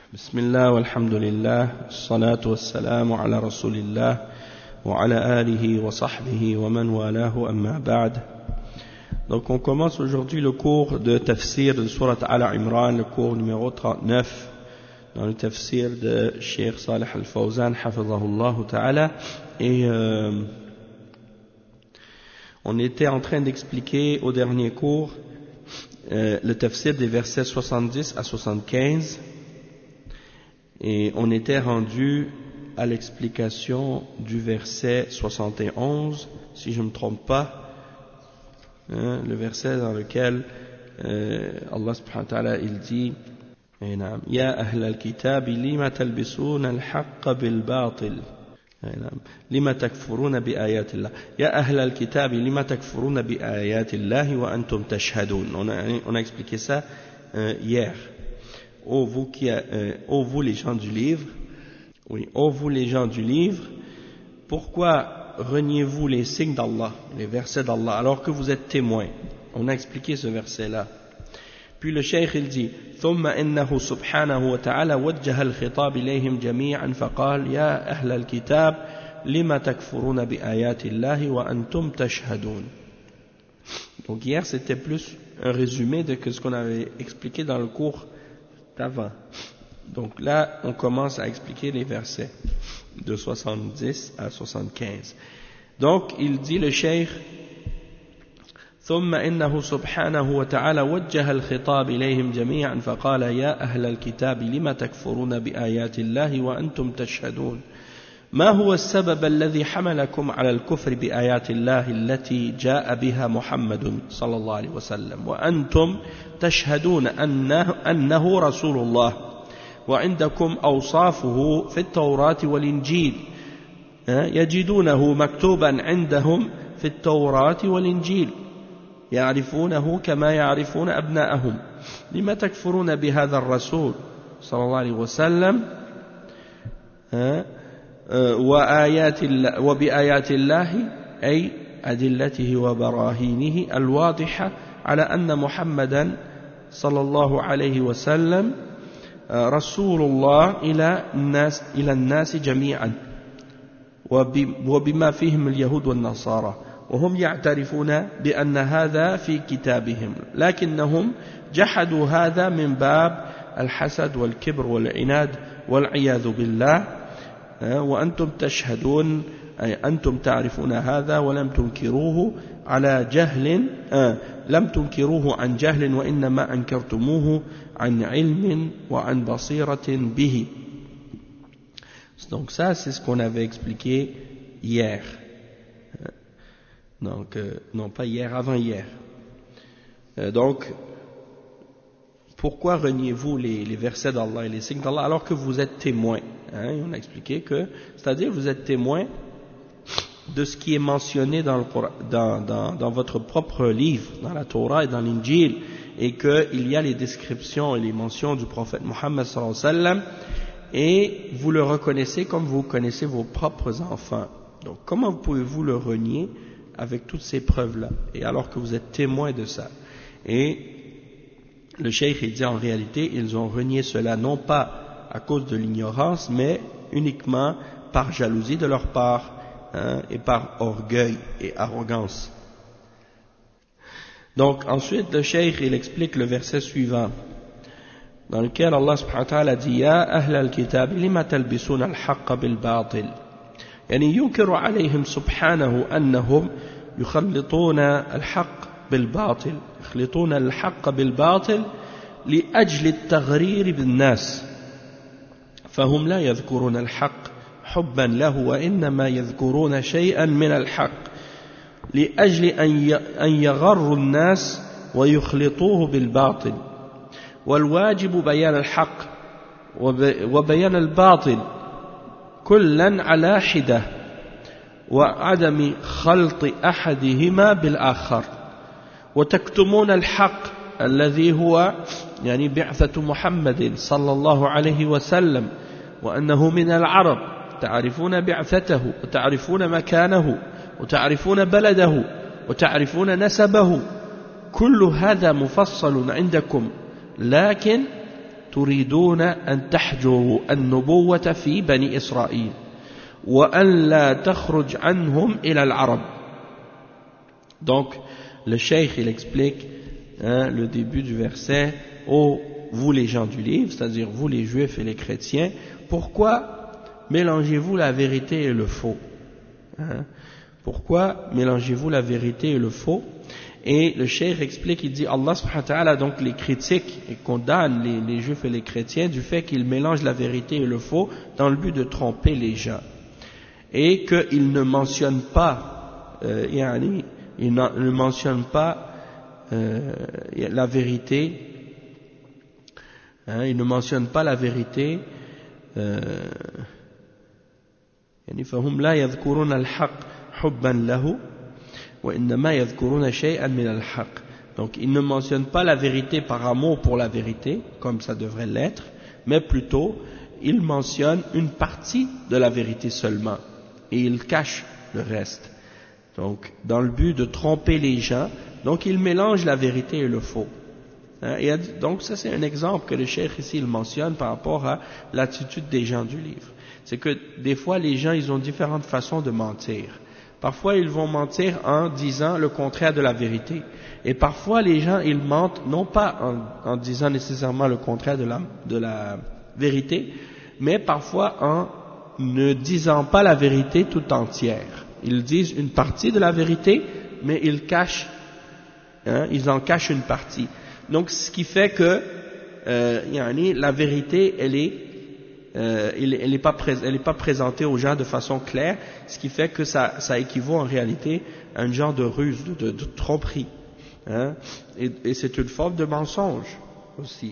بسم الله والحمد لله والصلاة والسلام على رسول الله وعلى آله وصحبه ومن والاه أما بعد. Donc on commence aujourd'hui le cours de tafsir de Surat Al-Imran, le cours numéro 39 dans le tafsir de Cheikh Salih Al-Fawzan hafizahullah ta'ala, et on était en train d'expliquer au dernier cours le tafsir des versets 70 à 75, et on était rendu à l'explication du verset 71, si je ne me trompe pas, le verset dans lequel Allah subhanahu wa ta'ala il dit Ya ahl al-kitab lima talbisuna al-haqqa bil-batil lima takfuruna bi ayatillah. Ya ahl al-kitab lima takfuruna bi ayatillah wa antum tashhadun. On a expliqué ça hier. Ô vous les gens du livre, oui, ô vous les gens du livre, pourquoi reniez-vous les signes d'Allah, les versets d'Allah, alors que vous êtes témoins? On a expliqué ce verset-là. Puis le cheikh il dit ثم إنه سبحانه وتعالى وجه الخطاب إليهم جميعا فقال يا أهل الكتاب لما تكفرون بآيات الله وأنتم تشهدون. Donc hier c'était plus un résumé de ce qu'on avait expliqué dans le cours d'avant. Donc là on commence à expliquer les versets de 70 à 75. Donc il dit le cheikh ثم إنه سبحانه وتعالى وجه الخطاب إليهم جميعا فقال يا أهل الكتاب لما تكفرون بآيات الله وأنتم تشهدون ما هو السبب الذي حملكم على الكفر بآيات الله التي جاء بها محمد صلى الله عليه وسلم وأنتم تشهدون أنه رسول الله وعندكم أوصافه في التوراة والإنجيل يجدونه مكتوبا عندهم في التوراة والإنجيل يعرفونه كما يعرفون أبناءهم لما تكفرون بهذا الرسول صلى الله عليه وسلم وبآيات الله أي أدلته وبراهينه الواضحة على أن محمدا صلى الله عليه وسلم رسول الله إلى الناس جميعا وبما فيهم اليهود والنصارى وهم يعترفون بأن هذا في كتابهم لكنهم جحدوا هذا من باب الحسد والكبر والعناد والعياذ بالله وأنتم تشهدون أي أنتم تعرفون هذا ولم تنكروه على جهل لم تنكروه عن جهل وإنما أنكرتموه عن علم وعن بصيرة به. Donc ça c'est ce qu'on avait expliqué hier. Donc, non pas hier, avant-hier. Donc, pourquoi reniez-vous les versets d'Allah et les signes d'Allah alors que vous êtes témoins? On a expliqué que, c'est-à-dire vous êtes témoins de ce qui est mentionné dans votre propre livre, dans la Torah et dans l'Injil, et qu'il y a les descriptions et les mentions du prophète Mohammed sallallahu alayhi wa sallam, et vous le reconnaissez comme vous connaissez vos propres enfants. Donc, comment pouvez-vous le renier avec toutes ces preuves-là, et alors que vous êtes témoin de ça? Et le cheikh il dit en réalité ils ont renié cela non pas à cause de l'ignorance mais uniquement par jalousie de leur part et par orgueil et arrogance. Donc ensuite le cheikh il explique le verset suivant dans lequel Allah subhanahu wa ta'ala dit Ya ahl al-kitab lima talbisuna al-haqqa bil-batil. يعني ينكر عليهم سبحانه أنهم يخلطون الحق بالباطل يخلطون الحق بالباطل لأجل التغرير بالناس فهم لا يذكرون الحق حبا له وإنما يذكرون شيئا من الحق لأجل أن يغروا الناس ويخلطوه بالباطل والواجب بيان الحق وبيان الباطل كلا على حدة وعدم خلط أحدهما بالآخر وتكتمون الحق الذي هو يعني بعثة محمد صلى الله عليه وسلم وأنه من العرب تعرفون بعثته وتعرفون مكانه وتعرفون بلده وتعرفون نسبه كل هذا مفصل عندكم لكن تريدون أن تحجروا النبوة في بني إسرائيل وأن لا تخرج عنهم إلى العرب. Donc le cheikh il explique le début du verset: ô vous les gens du livre, c'est-à-dire vous les juifs et les chrétiens, pourquoi mélangez-vous la vérité et le faux? Pourquoi mélangez-vous la vérité et le faux? Et le cheikh explique, il dit, Allah subhanahu wa ta'ala donc les critique et condamne les juifs et les chrétiens du fait qu'ils mélangent la vérité et le faux dans le but de tromper les gens. Et qu'ils ne mentionnent pas, ils ne mentionnent pas la vérité, ils ne mentionnent pas la vérité, فهم لا يذكرون الحق حبا له وإنما يذكرون شيئا من الحق. Donc ils ne mentionnent pas la vérité par amour pour la vérité comme ça devrait l'être, mais plutôt ils mentionnent une partie de la vérité seulement et ils cachent le reste, donc dans le but de tromper les gens. Donc ils mélangent la vérité et le faux. Donc ça c'est un exemple que le cheikh ici il mentionne par rapport à l'attitude des gens du livre. C'est que des fois les gens ils ont différentes façons de mentir. Parfois ils vont mentir en disant le contraire de la vérité. Et parfois les gens ils mentent non pas en disant nécessairement le contraire de la vérité, mais parfois en ne disant pas la vérité tout entière. Ils disent une partie de la vérité, mais ils ils en cachent une partie. Donc ce qui fait que la vérité elle est pas présentée aux gens de façon claire, ce qui fait que ça équivaut en réalité à un genre de ruse, de tromperie, et c'est une forme de mensonge aussi.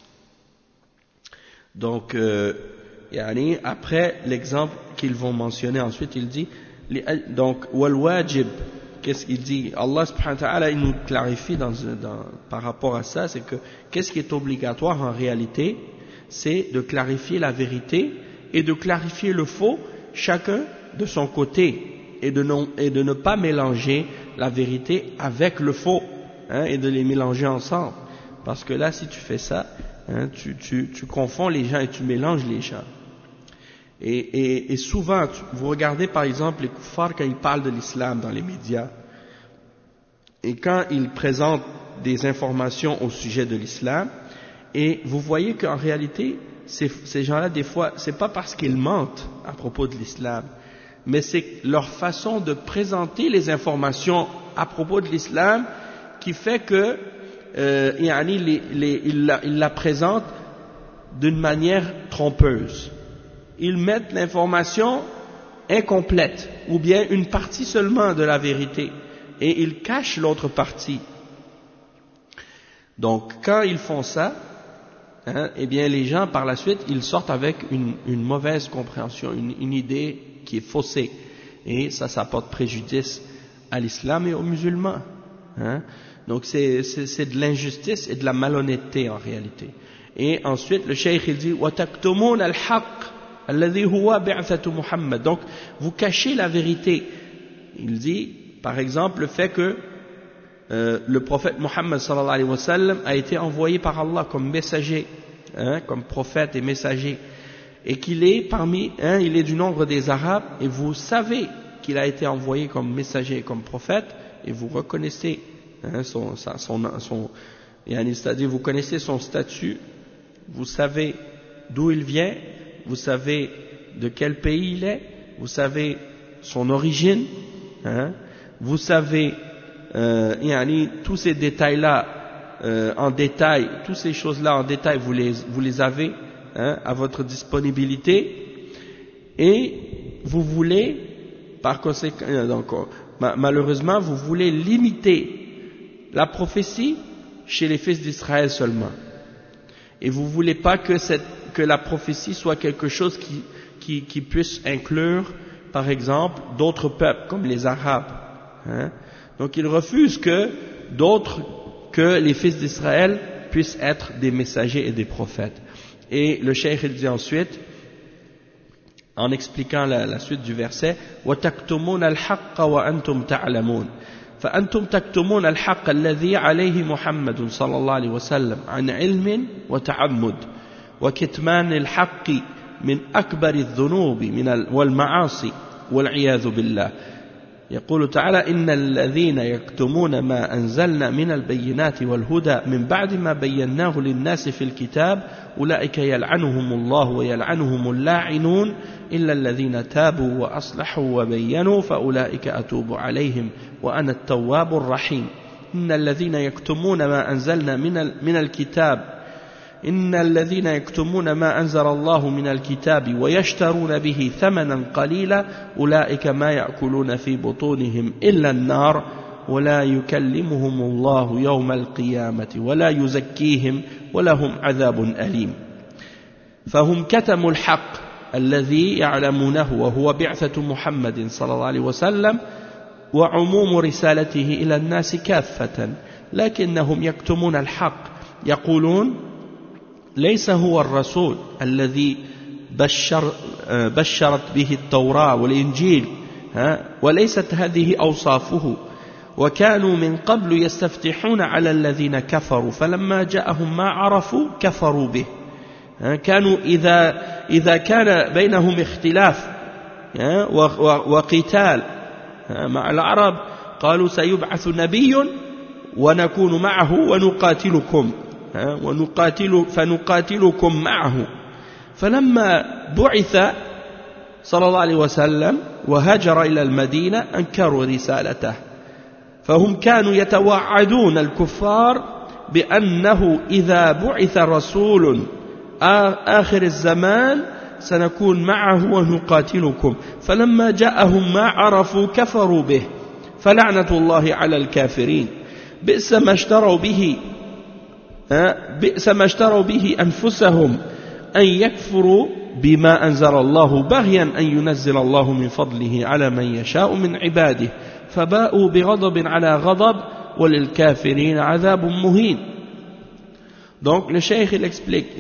Donc après l'exemple qu'ils vont mentionner ensuite, il dit donc wal wajib. Qu'est-ce qu'il dit? Allah subhanahu wa ta'ala il nous clarifie par rapport à ça, c'est que qu'est-ce qui est obligatoire en réalité, c'est de clarifier la vérité et de clarifier le faux, chacun de son côté, et de ne pas mélanger la vérité avec le faux, et de les mélanger ensemble. Parce que là, si tu fais ça, tu confonds les gens et tu mélanges les gens. Et souvent, vous regardez par exemple les kuffars quand ils parlent de l'islam dans les médias, et quand ils présentent des informations au sujet de l'islam, et vous voyez qu'en réalité, ces gens-là, des fois, c'est pas parce qu'ils mentent à propos de l'islam, mais c'est leur façon de présenter les informations à propos de l'islam qui fait que ils la présentent d'une manière trompeuse. Ils mettent l'information incomplète ou bien une partie seulement de la vérité et ils cachent l'autre partie. Donc quand ils font ça, eh bien les gens par la suite ils sortent avec une mauvaise compréhension, une idée qui est faussée, et ça porte préjudice à l'islam et aux musulmans. Donc c'est de l'injustice et de la malhonnêteté en réalité. Et ensuite le cheikh il dit وَتَكْتُمُونَ الْحَقِّ الَّذِي هُوَ بِعْثَةُ مُحَمَّدٍ. Donc vous cachez la vérité. Il dit par exemple le fait que le prophète Muhammad sallallahu alayhi wa sallam a été envoyé par Allah comme messager, comme prophète et messager, et qu'il est il est du nombre des Arabes, et vous savez qu'il a été envoyé comme messager et comme prophète, et vous reconnaissez c'est-à-dire vous connaissez son statut, vous savez d'où il vient, vous savez de quel pays il est, vous savez son origine, vous savez tous ces détails-là en détail, toutes ces choses-là en détail, vous les avez à votre disponibilité, et vous voulez, par conséquent, donc, malheureusement, vous voulez limiter la prophétie chez les fils d'Israël seulement, et vous voulez pas que la prophétie soit quelque chose qui puisse inclure, par exemple, d'autres peuples comme les Arabes. Donc ils refusent que les fils d'Israël puissent être des messagers et des prophètes. Et le cheikh il dit ensuite, en expliquant la suite du verset, وَتَكْتُمُونَ الْحَقَّ وَأَنْتُمْ تَعْلَمُونَ فأنتم تكتمون الحق الذي عليه محمد صلى الله عليه وسلم عن علم وتعمد وكتمان الحق من أكبر الذنوب والمعاصي والعياذ بالله. يقول تعالى إن الذين يكتمون ما أنزلنا من البينات والهدى من بعد ما بيناه للناس في الكتاب أولئك يلعنهم الله ويلعنهم اللاعنون إلا الذين تابوا وأصلحوا وبينوا فأولئك أتوب عليهم وأنا التواب الرحيم. إن الذين يكتمون ما أنزلنا من الكتاب إن الذين يكتمون ما أنزل الله من الكتاب ويشترون به ثمنا قليلا أولئك ما يأكلون في بطونهم إلا النار ولا يكلمهم الله يوم القيامة ولا يزكيهم ولهم عذاب أليم. فهم كتموا الحق الذي يعلمونه وهو بعثة محمد صلى الله عليه وسلم وعموم رسالته إلى الناس كافة، لكنهم يكتمون الحق يقولون ليس هو الرسول الذي بشرت به التوراة والإنجيل وليست هذه أوصافه، وكانوا من قبل يستفتحون على الذين كفروا فلما جاءهم ما عرفوا كفروا به. كانوا إذا كان بينهم اختلاف وقتال مع العرب قالوا سيبعث نبي ونكون معه ونقاتلكم فنقاتلكم معه. فلما بعث صلى الله عليه وسلم وهاجر إلى المدينة أنكروا رسالته، فهم كانوا يتوعدون الكفار بأنه إذا بعث رسول آخر الزمان سنكون معه ونقاتلكم، فلما جاءهم ما عرفوا كفروا به فلعنة الله على الكافرين. بئس ما اشتروا به أنفسهم أن يكفروا بما أنزل الله بغيا أن ينزل الله من فضله على من يشاء من عباده فباءوا بغضب على غضب وللكافرين عذاب مهين. Donc le cheikh il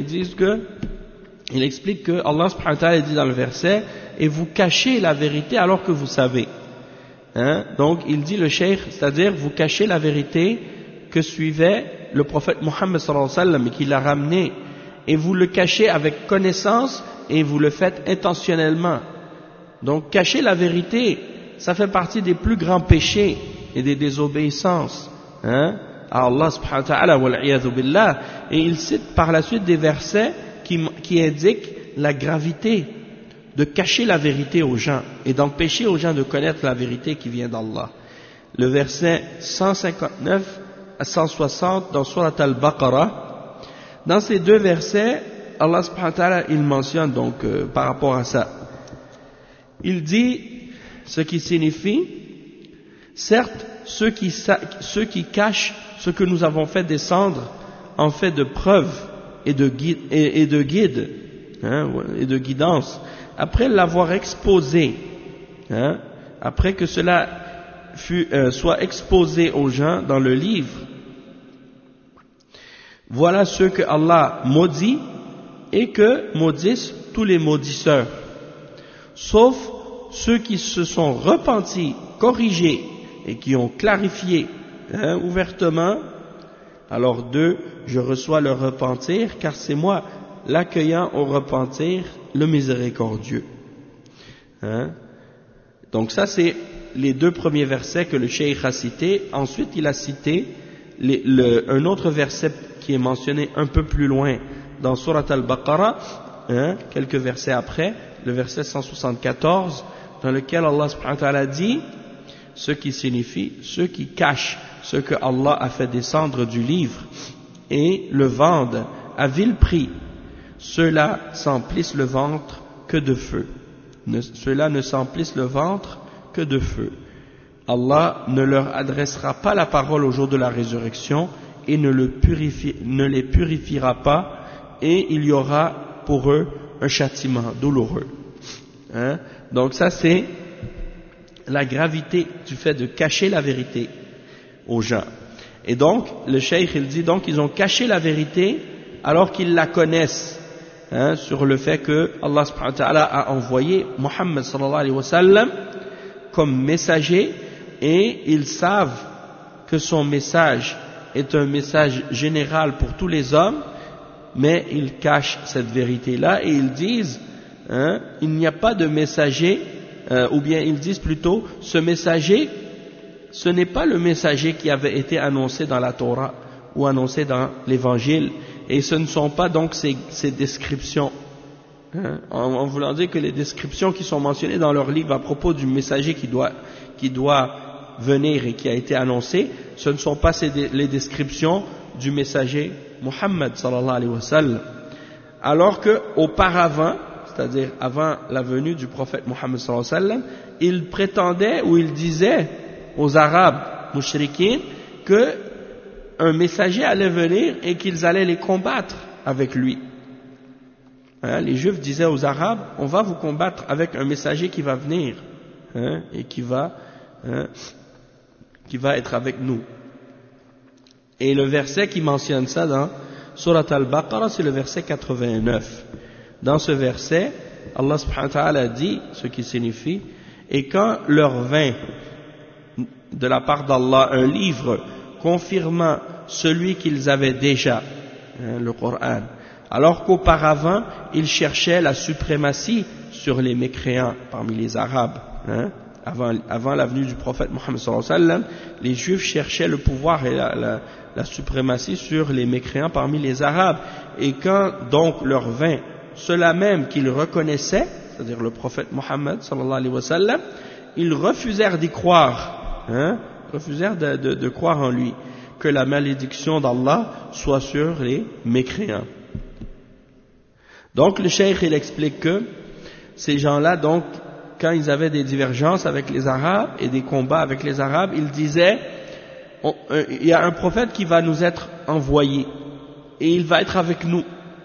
explique que Allah subhanahu wa ta'ala dit dans le verset et vous cachez la vérité alors que vous savez. Donc il dit le cheikh, c'est-à-dire vous cachez la vérité que suivait le prophète Mohammed sallallahu alayhi wa sallam et qu'il a ramené, et vous le cachez avec connaissance et vous le faites intentionnellement. Donc cacher la vérité, ça fait partie des plus grands péchés et des désobéissances à Allah subhanahu wa ta'ala wal iyadhu billah. Et il cite par la suite des versets qui indiquent la gravité de cacher la vérité aux gens et d'empêcher aux gens de connaître la vérité qui vient d'Allah. Le verset 159 à 160 dans Surat Al-Baqarah, dans ces deux versets, Allah subhanahu wa ta'ala il mentionne donc par rapport à ça, il dit ce qui signifie, certes ceux qui cachent ce que nous avons fait descendre en fait de preuves et de guide et de guidance, après l'avoir exposé, après que cela soit exposé aux gens dans le livre, voilà ceux que Allah maudit et que maudissent tous les maudisseurs, sauf ceux qui se sont repentis, corrigés et qui ont clarifié ouvertement. Alors d'eux, je reçois leur repentir, car c'est moi l'accueillant au repentir, le miséricordieux. Donc ça c'est les deux premiers versets que le cheikh a cités. Ensuite il a cité un autre verset qui est mentionné un peu plus loin dans Surat Al-Baqarah, quelques versets après, le verset 174, dans lequel Allah subhanahu wa ta'ala dit, ce qui signifie ceux qui cachent ce que Allah a fait descendre du livre et le vendent à vil prix, ceux-là s'emplissent le ventre que de feu. Ceux-là ne s'emplissent le ventre que de feu. Allah ne leur adressera pas la parole au jour de la résurrection et ne les purifiera pas, et il y aura pour eux un châtiment douloureux. Donc ça c'est la gravité du fait de cacher la vérité aux gens. Et donc le cheikh il dit donc ils ont caché la vérité alors qu'ils la connaissent, sur le fait que Allah subhanahu wa ta'ala a envoyé Muhammad sallallahu alayhi wa sallam comme messager, et ils savent que son message est un message général pour tous les hommes, mais ils cachent cette vérité-là et ils disent, il n'y a pas de messager, ou bien ils disent plutôt, ce messager, ce n'est pas le messager qui avait été annoncé dans la Torah ou annoncé dans l'Évangile, et ce ne sont pas donc ces descriptions, en voulant dire que les descriptions qui sont mentionnées dans leur livre à propos du messager qui doit venir et qui a été annoncé, ce ne sont pas les descriptions du messager Muhammad sallallahu alayhi wa sallam. Alors que auparavant, c'est-à-dire avant la venue du prophète Muhammad sallallahu alayhi wa sallam, il prétendait ou il disait aux Arabes mushrikines que un messager allait venir et qu'ils allaient les combattre avec lui. Les Juifs disaient aux Arabes, on va vous combattre avec un messager qui va venir, et qui va être avec nous. Et le verset qui mentionne ça dans Surat Al-Baqarah, c'est le verset 89. Dans ce verset, Allah subhanahu wa ta'ala dit ce qui signifie, et quand leur vint de la part d'Allah un livre confirmant celui qu'ils avaient déjà, le Coran, alors qu'auparavant ils cherchaient la suprématie sur les mécréants parmi les Arabes, avant la venue du prophète Muhammad sallallahu alayhi wa sallam, les Juifs cherchaient le pouvoir et la suprématie sur les mécréants parmi les Arabes, et quand donc leur vint ceux-là même qu'ils reconnaissaient, c'est-à-dire le prophète Muhammad sallallahu alayhi wa sallam, ils refusèrent d'y croire, refusèrent de croire en lui, que la malédiction d'Allah soit sur les mécréants. Donc le cheikh il explique que ces gens-là, donc quand ils avaient des divergences avec les Arabes et des combats avec les Arabes, ils disaient il y a un prophète qui va nous être envoyé et il va être avec nous,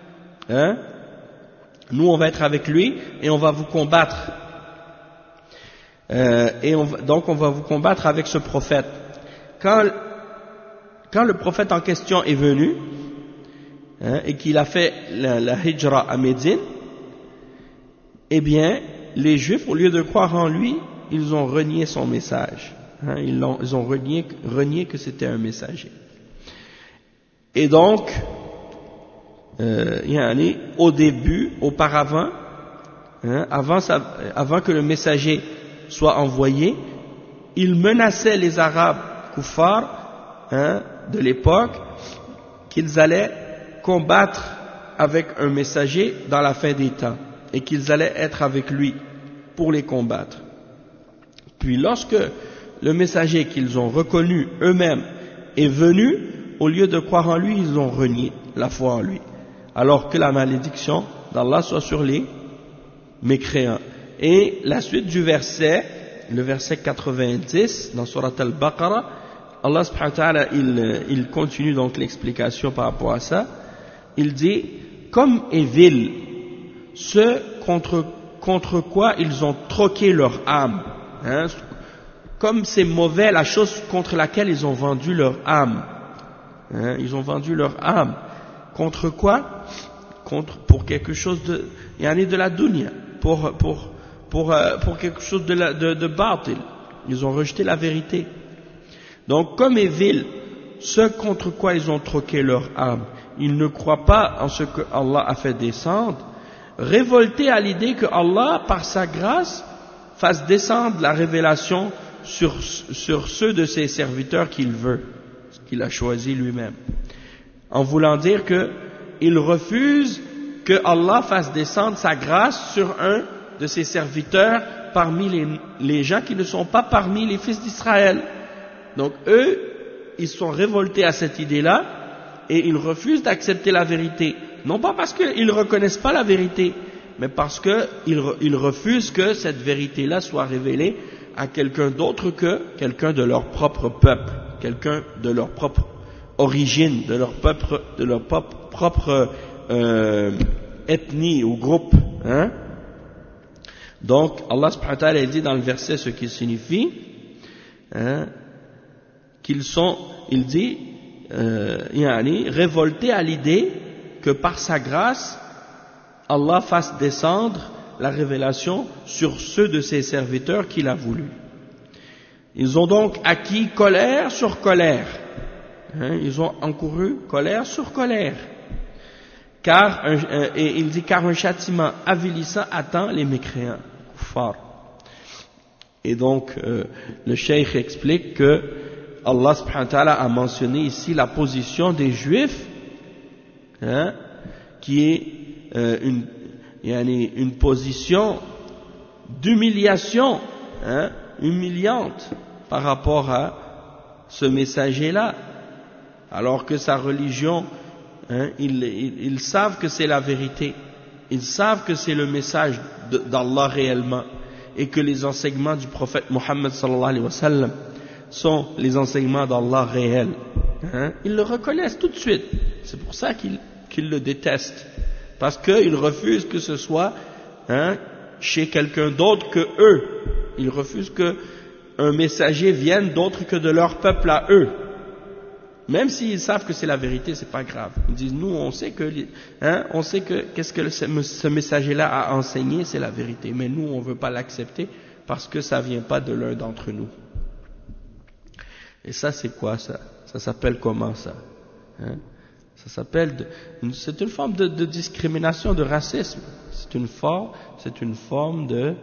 nous on va être avec lui et on va vous combattre, donc on va vous combattre avec ce prophète. Quand le prophète en question est venu, et qu'il a fait la hijra à Médine, eh bien, les Juifs, au lieu de croire en lui, ils ont renié son message. Ils ont renié que c'était un messager. Et donc, au début, auparavant, avant que le messager soit envoyé, il menaçait les Arabes kuffar de l'époque qu'ils allaient combattre avec un messager dans la fin des temps et qu'ils allaient être avec lui pour les combattre. Puis lorsque le messager qu'ils ont reconnu eux-mêmes est venu, au lieu de croire en lui, ils ont renié la foi en lui, alors que la malédiction d'Allah soit sur les mécréants. Et la suite du verset, le verset 90 dans Surat Al-Baqarah, Allah subhanahu wa ta'ala il continue donc l'explication par rapport à ça. Il dit, comme est vil ceux contre quoi ils ont troqué leur âme, comme c'est mauvais la chose contre laquelle ils ont vendu leur âme, ils ont vendu leur âme, contre quoi? Pour quelque chose de la dunya, pour quelque chose de batil, ils ont rejeté la vérité. Donc comme est vil ceux contre quoi ils ont troqué leur âme, ils ne croient pas en ce que Allah a fait descendre, révoltés à l'idée que Allah, par sa grâce, fasse descendre la révélation sur ceux de ses serviteurs qu'il veut, qu'il a choisi lui-même. En voulant dire qu'ils refusent que Allah fasse descendre sa grâce sur un de ses serviteurs parmi les gens qui ne sont pas parmi les fils d'Israël. Donc eux, ils sont révoltés à cette idée-là et ils refusent d'accepter la vérité. Non pas parce qu'ils ne reconnaissent pas la vérité, mais parce qu'ils refusent que cette vérité-là soit révélée à quelqu'un d'autre que quelqu'un de leur propre peuple, quelqu'un de leur propre origine, de leur propre ethnie ou groupe. Donc Allah subhanahu wa ta'ala dit dans le verset ce qui signifie il dit révolté à l'idée que par sa grâce Allah fasse descendre la révélation sur ceux de ses serviteurs qu'il a voulu. Ils ont donc acquis colère sur colère, ils ont encouru colère sur colère, Et il dit car un châtiment avilissant attend les mécréants, kuffar. Et donc le cheikh explique que Allah subhanahu wa ta'ala a mentionné ici la position des juifs, qui est une position d'humiliation, humiliante par rapport à ce messager-là, alors que sa religion, ils savent que c'est la vérité, ils savent que c'est le message d'Allah réellement, et que les enseignements du prophète Mohammed sallallahu alayhi wa sallam sont les enseignements d'Allah réels. Ils le reconnaissent tout de suite. C'est pour ça qu'ils le détestent, parce qu'ils refusent que ce soit chez quelqu'un d'autre que eux. Ils refusent que un messager vienne d'autre que de leur peuple à eux. Même s'ils savent que c'est la vérité, c'est pas grave. Ils disent, nous, on sait que qu'est-ce que ce messager-là a enseigné, c'est la vérité. Mais nous, on veut pas l'accepter parce que ça vient pas de l'un d'entre nous. Et ça, c'est quoi ça? Ça s'appelle comment ça? Ça s'appelle, c'est une forme de discrimination, de racisme. C'est une forme de,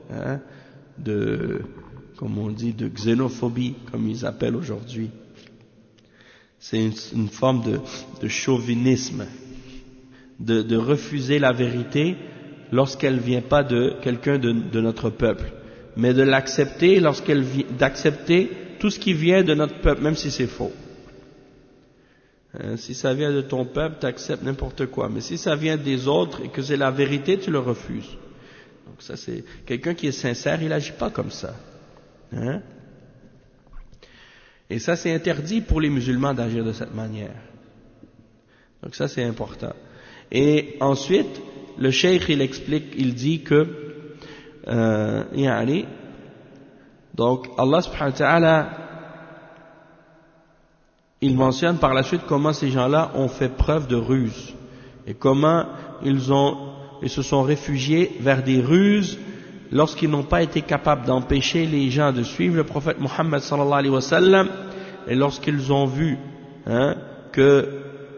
comme on dit, de xénophobie, comme ils appellent aujourd'hui. C'est une forme de chauvinisme, de refuser la vérité lorsqu'elle vient pas de quelqu'un de notre peuple, mais de l'accepter d'accepter tout ce qui vient de notre peuple, même si c'est faux. Si ça vient de ton peuple, tu acceptes n'importe quoi, mais si ça vient des autres et que c'est la vérité, tu le refuses. Donc ça, c'est quelqu'un qui est sincère, il agit pas comme ça. Et ça, c'est interdit pour les musulmans d'agir de cette manière. Donc ça, c'est important. Et ensuite, le cheikh, il explique, il dit que, donc, Allah subhanahu wa ta'ala, il mentionne par la suite comment ces gens-là ont fait preuve de ruse et comment ils se sont réfugiés vers des ruses lorsqu'ils n'ont pas été capables d'empêcher les gens de suivre le prophète Mohammed sallallahu alayhi wa sallam, et lorsqu'ils ont vu que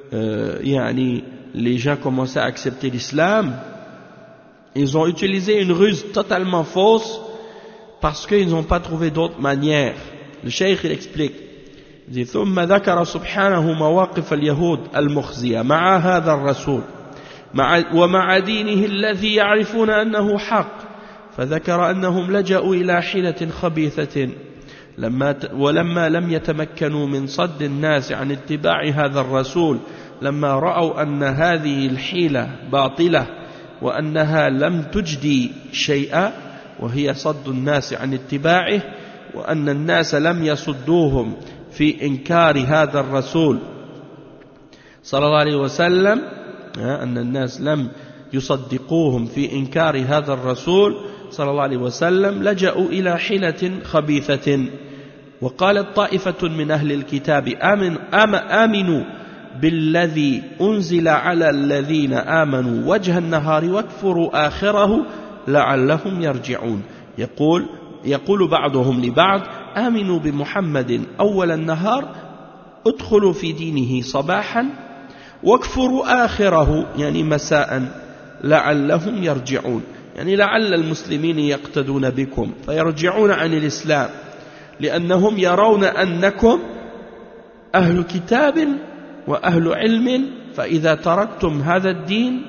les gens commençaient à accepter l'islam, ils ont utilisé une ruse totalement fausse parce qu'ils n'ont pas trouvé d'autre manière. Le cheikh il explique, il dit ثم ذكر سبحانه مواقف اليهود المخزية مع هذا الرسول ومع دينه الذي يعرفون أنه حق، فذكر أنهم لجأوا إلى حيلة خبيثة ولما لم يتمكنوا من صد الناس عن اتباع هذا الرسول، لما رأوا أن هذه الحيلة باطلة وأنها لم تجدي شيئا وهي صد الناس عن اتباعه، وأن الناس لم يصدوهم في إنكار هذا الرسول صلى الله عليه وسلم، أن الناس لم يصدقوهم في إنكار هذا الرسول صلى الله عليه وسلم، لجأوا إلى حيلة خبيثة. وقالت طائفة من أهل الكتاب آمنوا بالذي أنزل على الذين آمنوا وجه النهار واكفروا آخره لعلهم يرجعون. يقول بعضهم لبعض آمنوا بمحمد أول النهار ادخلوا في دينه صباحا واكفروا آخره يعني مساء لعلهم يرجعون، يعني لعل المسلمين يقتدون بكم فيرجعون عن الإسلام لأنهم يرون أنكم أهل كتاب وأهل علم، فإذا تركتم هذا الدين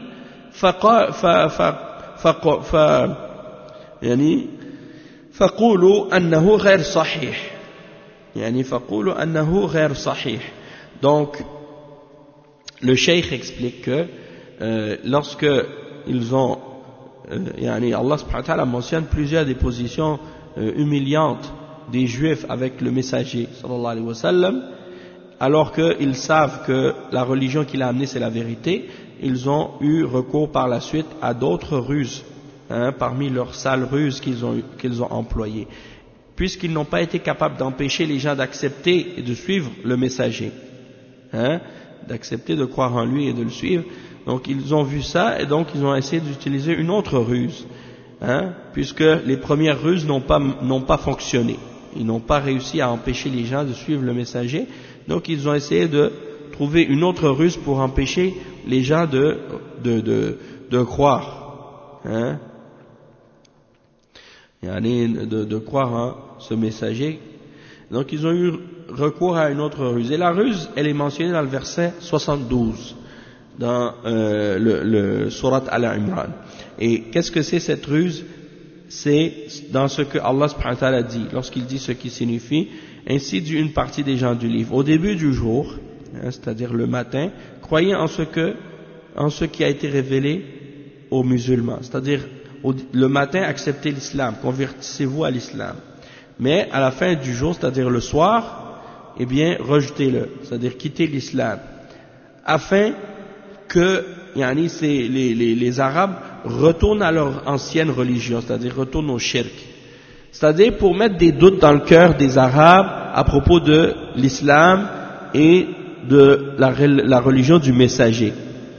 فقولوا أنه غير صحيح، يعني فقولوا أنه غير صحيح. Donc le cheikh explique que lorsque ils ont Allah subhanahu wa ta'ala mentionne plusieurs des positions humiliantes des juifs avec le messager sallallahu alayhi wa sallam, alors qu'ils savent que la religion qu'il a amenée c'est la vérité, ils ont eu recours par la suite à d'autres ruses, parmi leurs sales ruses qu'ils ont employées, puisqu'ils n'ont pas été capables d'empêcher les gens d'accepter et de suivre le messager, d'accepter de croire en lui et de le suivre. Donc ils ont vu ça et donc ils ont essayé d'utiliser une autre ruse, puisque les premières ruses n'ont pas fonctionné. Ils n'ont pas réussi à empêcher les gens de suivre le messager, donc ils ont essayé de trouver une autre ruse pour empêcher les gens de croire, hein, de croire en ce messager. Donc ils ont eu recours à une autre ruse. Et la ruse, elle est mentionnée dans le verset 72, dans le Surat Al-Imran. Et qu'est-ce que c'est cette ruse? C'est dans ce que Allah subhanahu wa ta'ala dit, lorsqu'il dit ce qui signifie, ainsi dit une partie des gens du livre. Au début du jour, hein, c'est-à-dire le matin, croyez en ce qui a été révélé aux musulmans. C'est-à-dire, le matin, acceptez l'islam, convertissez-vous à l'islam. Mais à la fin du jour, c'est-à-dire le soir, eh bien, rejetez-le, c'est-à-dire quittez l'islam, afin que les Arabes retournent à leur ancienne religion, c'est-à-dire retournent au shirk. C'est-à-dire pour mettre des doutes dans le cœur des Arabes à propos de l'islam et de la religion du messager.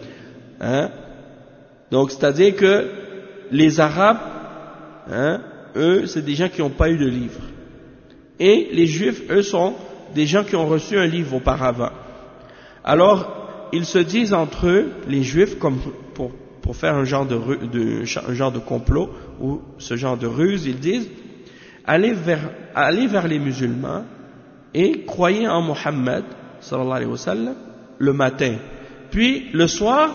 Hein? Donc, c'est-à-dire que les Arabes, hein, eux, c'est des gens qui n'ont pas eu de livre. Et les Juifs, eux, sont des gens qui ont reçu un livre auparavant. Alors, ils se disent entre eux, les Juifs, comme pour faire un genre de complot ou ce genre de ruse, ils disent allez vers les musulmans et croyez en Mohammed sallallahu alayhi wa sallam le matin. Puis le soir,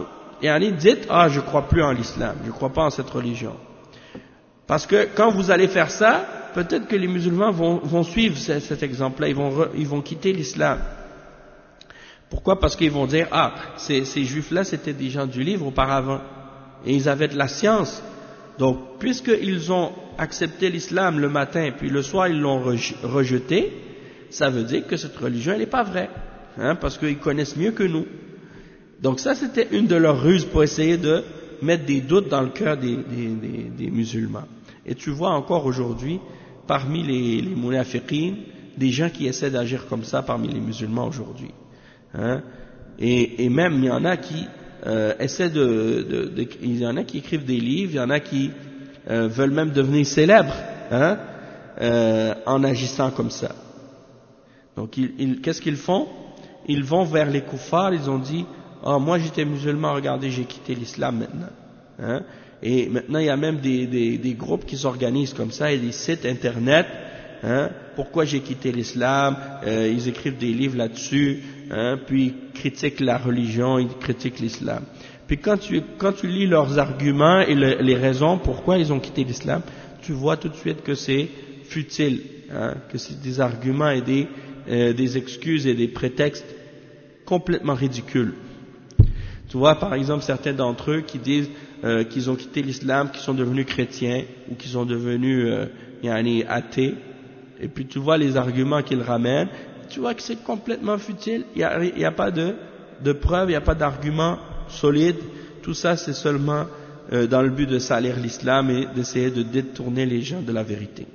dites je crois plus en l'islam, je crois pas en cette religion. Parce que quand vous allez faire ça, peut-être que les musulmans vont suivre cet exemple-là, ils vont quitter l'islam. Pourquoi? Parce qu'ils vont dire ces juifs-là c'était des gens du livre auparavant et ils avaient de la science. Donc puisqu'ils ont accepté l'islam le matin puis le soir ils l'ont rejeté, ça veut dire que cette religion elle n'est pas vraie, hein, parce qu'ils connaissent mieux que nous. Donc ça c'était une de leurs ruses pour essayer de mettre des doutes dans le cœur des musulmans. Et tu vois encore aujourd'hui parmi les munafiqin des gens qui essaient d'agir comme ça parmi les musulmans aujourd'hui. Hein? Et même il y en a qui essaient il y en a qui écrivent des livres, il y en a qui veulent même devenir célèbres, hein, en agissant comme ça. Donc qu'est-ce qu'ils font? Ils vont vers les kuffars, ils ont dit moi j'étais musulman, regardez j'ai quitté l'islam maintenant, hein? Et maintenant il y a même des groupes qui s'organisent comme ça et des sites internet, hein, pourquoi j'ai quitté l'islam, ils écrivent des livres là-dessus, hein, puis ils critiquent la religion, ils critiquent l'islam. Puis quand tu lis leurs arguments et les raisons pourquoi ils ont quitté l'islam, tu vois tout de suite que c'est futile, hein, que c'est des arguments et des excuses et des prétextes complètement ridicules. Tu vois par exemple certains d'entre eux qui disent qu'ils ont quitté l'islam, qu'ils sont devenus chrétiens ou qu'ils sont devenus athées. Et puis tu vois les arguments qu'ils ramènent, tu vois que c'est complètement futile, il n'y a pas de preuves, il n'y a pas d'arguments solides, tout ça c'est seulement dans le but de salir l'islam et d'essayer de détourner les gens de la vérité.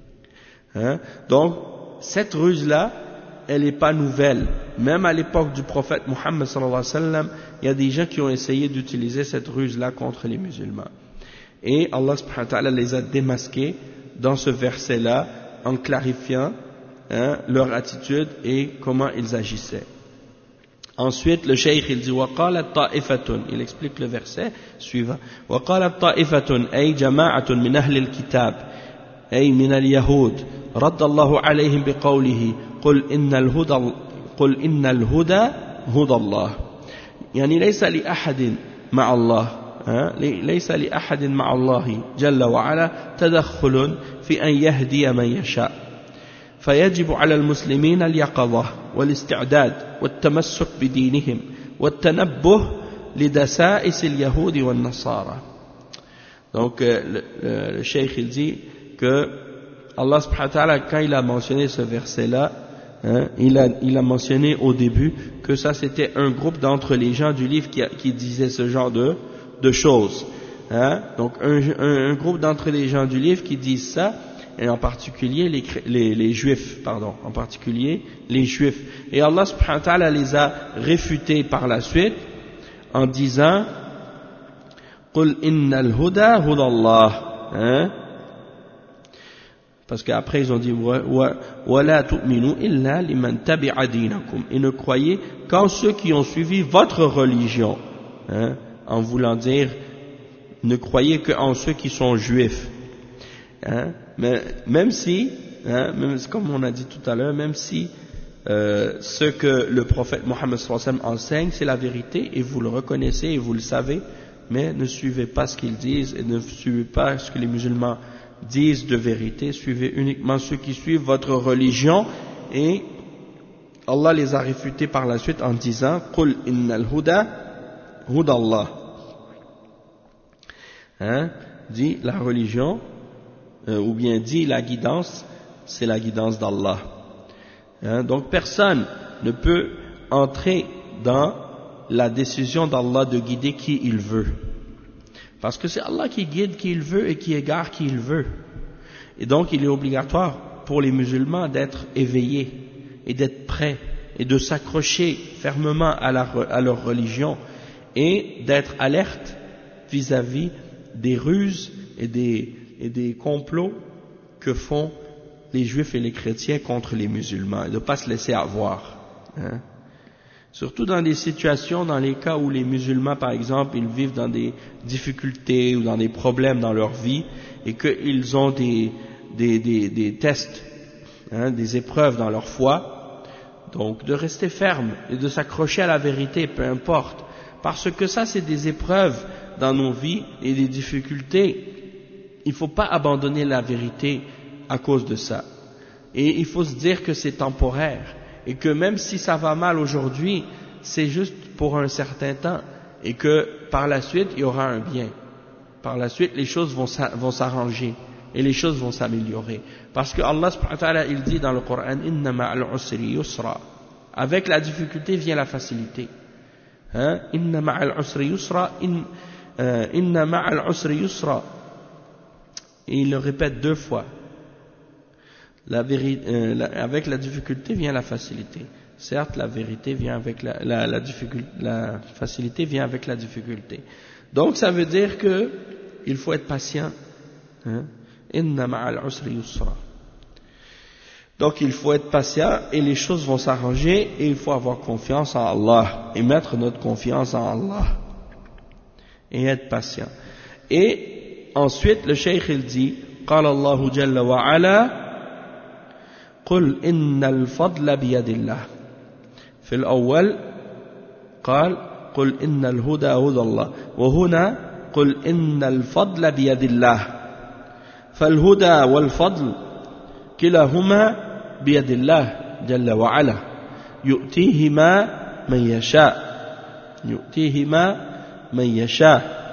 Hein? Donc cette ruse-là, elle n'est pas nouvelle. Même à l'époque du prophète Mohammed sallallahu alayhi wa sallam, il y a des gens qui ont essayé d'utiliser cette ruse-là contre les musulmans. Et Allah subhanahu wa ta'ala les a démasqués dans ce verset-là, en clarifiant leur attitude et comment ils agissaient. Ensuite, le cheikh il dit وَقَالَتْ طَائِفَةٌ, il explique le verset suivant. وَقَالَتْ طَائِفَةٌ أي جماعة من أهل الكتاب أي من اليهود رد الله عليهم بقوله قل إن الهدى هدى الله. يعني ليس لأحد مع الله ليس لأحد مع الله جل وعلا تدخل في أن يهدي من يشاء، فيجب على المسلمين اليقظة والاستعداد والتمسك بدينهم والتنبه لدسائس اليهود والنصارى. Donc le cheikh il dit que Allah subhanahu wa ta'ala quand il a mentionné ce verset là, il a mentionné au début que ça c'était un groupe d'entre les gens du livre qui disait ce genre de choses, hein? Donc un groupe d'entre les gens du livre qui disent ça, et en particulier les juifs, en particulier les juifs. Et Allah subhanahu wa ta'ala les a réfutés par la suite en disant قُلْ إِنَّ الْهُدَى هُدَى اللَّهِ, hein? Parce qu'après ils ont dit وَلَا تُؤْمِنُوا إِلَّا لِمَنْ تَبِعَ دِينَكُمْ, et ne croyez qu'en ceux qui ont suivi votre religion, hein, en voulant dire ne croyez qu'en ceux qui sont juifs, hein, mais même si, hein, même comme on a dit tout à l'heure, même si ce que le prophète Mohammed sallallahu alayhi wa sallam enseigne c'est la vérité et vous le reconnaissez et vous le savez, mais ne suivez pas ce qu'ils disent et ne suivez pas ce que les musulmans disent de vérité, suivez uniquement ceux qui suivent votre religion. Et Allah les a réfutés par la suite en disant قُلْ إِنَّ الْهُدَى هُدَى اللَّهِ, hein, dit la religion, ou bien dit la guidance, c'est la guidance d'Allah. Hein, donc personne ne peut entrer dans la décision d'Allah de guider qui il veut. Parce que c'est Allah qui guide qui il veut et qui égare qui il veut. Et donc il est obligatoire pour les musulmans d'être éveillés et d'être prêts et de s'accrocher fermement à leur religion et d'être alertes vis-à-vis des ruses et des complots que font les juifs et les chrétiens contre les musulmans, et de ne pas se laisser avoir. Hein. Surtout dans des situations, dans les cas où les musulmans, par exemple, ils vivent dans des difficultés ou dans des problèmes dans leur vie et qu'ils ont des tests, hein, des épreuves dans leur foi, donc de rester ferme et de s'accrocher à la vérité, peu importe, parce que ça c'est des épreuves dans nos vies et des difficultés. Il ne faut pas abandonner la vérité à cause de ça. Et il faut se dire que c'est temporaire. Et que même si ça va mal aujourd'hui, c'est juste pour un certain temps, et que par la suite il y aura un bien. Par la suite les choses vont s'arranger et les choses vont s'améliorer. Parce que Allah subhanahu wa ta'ala il dit dans le Coran Inna ma'al usri yusra. Avec la difficulté vient la facilité. Hein? Inna ma'al usri yusra, inna ma'al usri yusra. Et il le répète 2 fois. Avec la difficulté vient la facilité. Certes, la vérité vient avec la facilité vient avec la difficulté. Donc, ça veut dire que il faut être patient. Hein? Inna ma'al usri yusra. Donc, il faut être patient et les choses vont s'arranger et il faut avoir confiance en Allah et mettre notre confiance en Allah et être patient. Et ensuite, le cheikh il dit, قال الله جل وعلا قل إن الفضل بيد الله. في الأول قال قل إن الهدى هدى الله, وهنا قل إن الفضل بيد الله. فالهدى والفضل كلاهما بيد الله جل وعلا يؤتيهما من يشاء.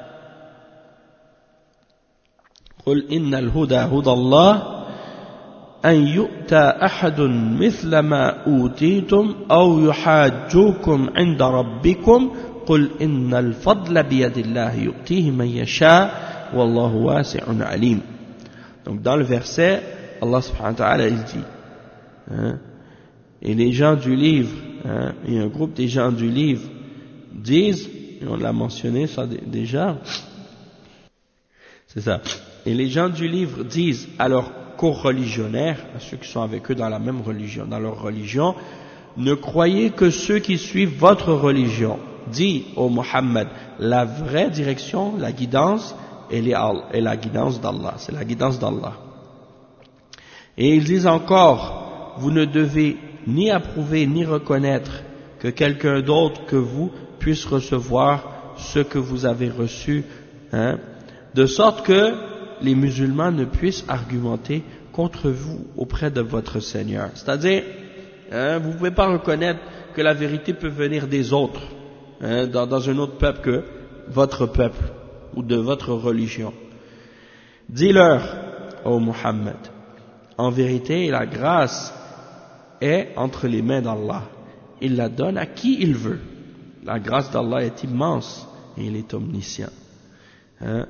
قل إن الهدى هدى الله أن يؤتى أحد مثل ما أوتيتم أو يحاجوكم عند ربكم قل إن الفضل بيد الله يؤتيه من يشاء والله واسع عليم. Donc dans le verset, Allah subhanahu wa ta'ala il dit, hein, et les gens du livre, hein, et un groupe des gens du livre disent, et on l'a mentionné ça déjà, c'est ça, et les gens du livre disent à leurs co-religionnaires, à ceux qui sont avec eux dans la même religion, dans leur religion, ne croyez que ceux qui suivent votre religion. Dis ô Muhammad, la vraie direction, la guidance, elle est la guidance d'Allah, c'est la guidance d'Allah. Et ils disent encore, vous ne devez ni approuver ni reconnaître que quelqu'un d'autre que vous puisse recevoir ce que vous avez reçu, hein, de sorte que les musulmans ne puissent argumenter contre vous auprès de votre Seigneur. C'est-à-dire, hein, vous ne pouvez pas reconnaître que la vérité peut venir des autres, hein, dans un autre peuple que votre peuple ou de votre religion. Dis-leur, ô Muhammad, en vérité, la grâce est entre les mains d'Allah. Il la donne à qui il veut. La grâce d'Allah est immense et il est omniscient. Hein?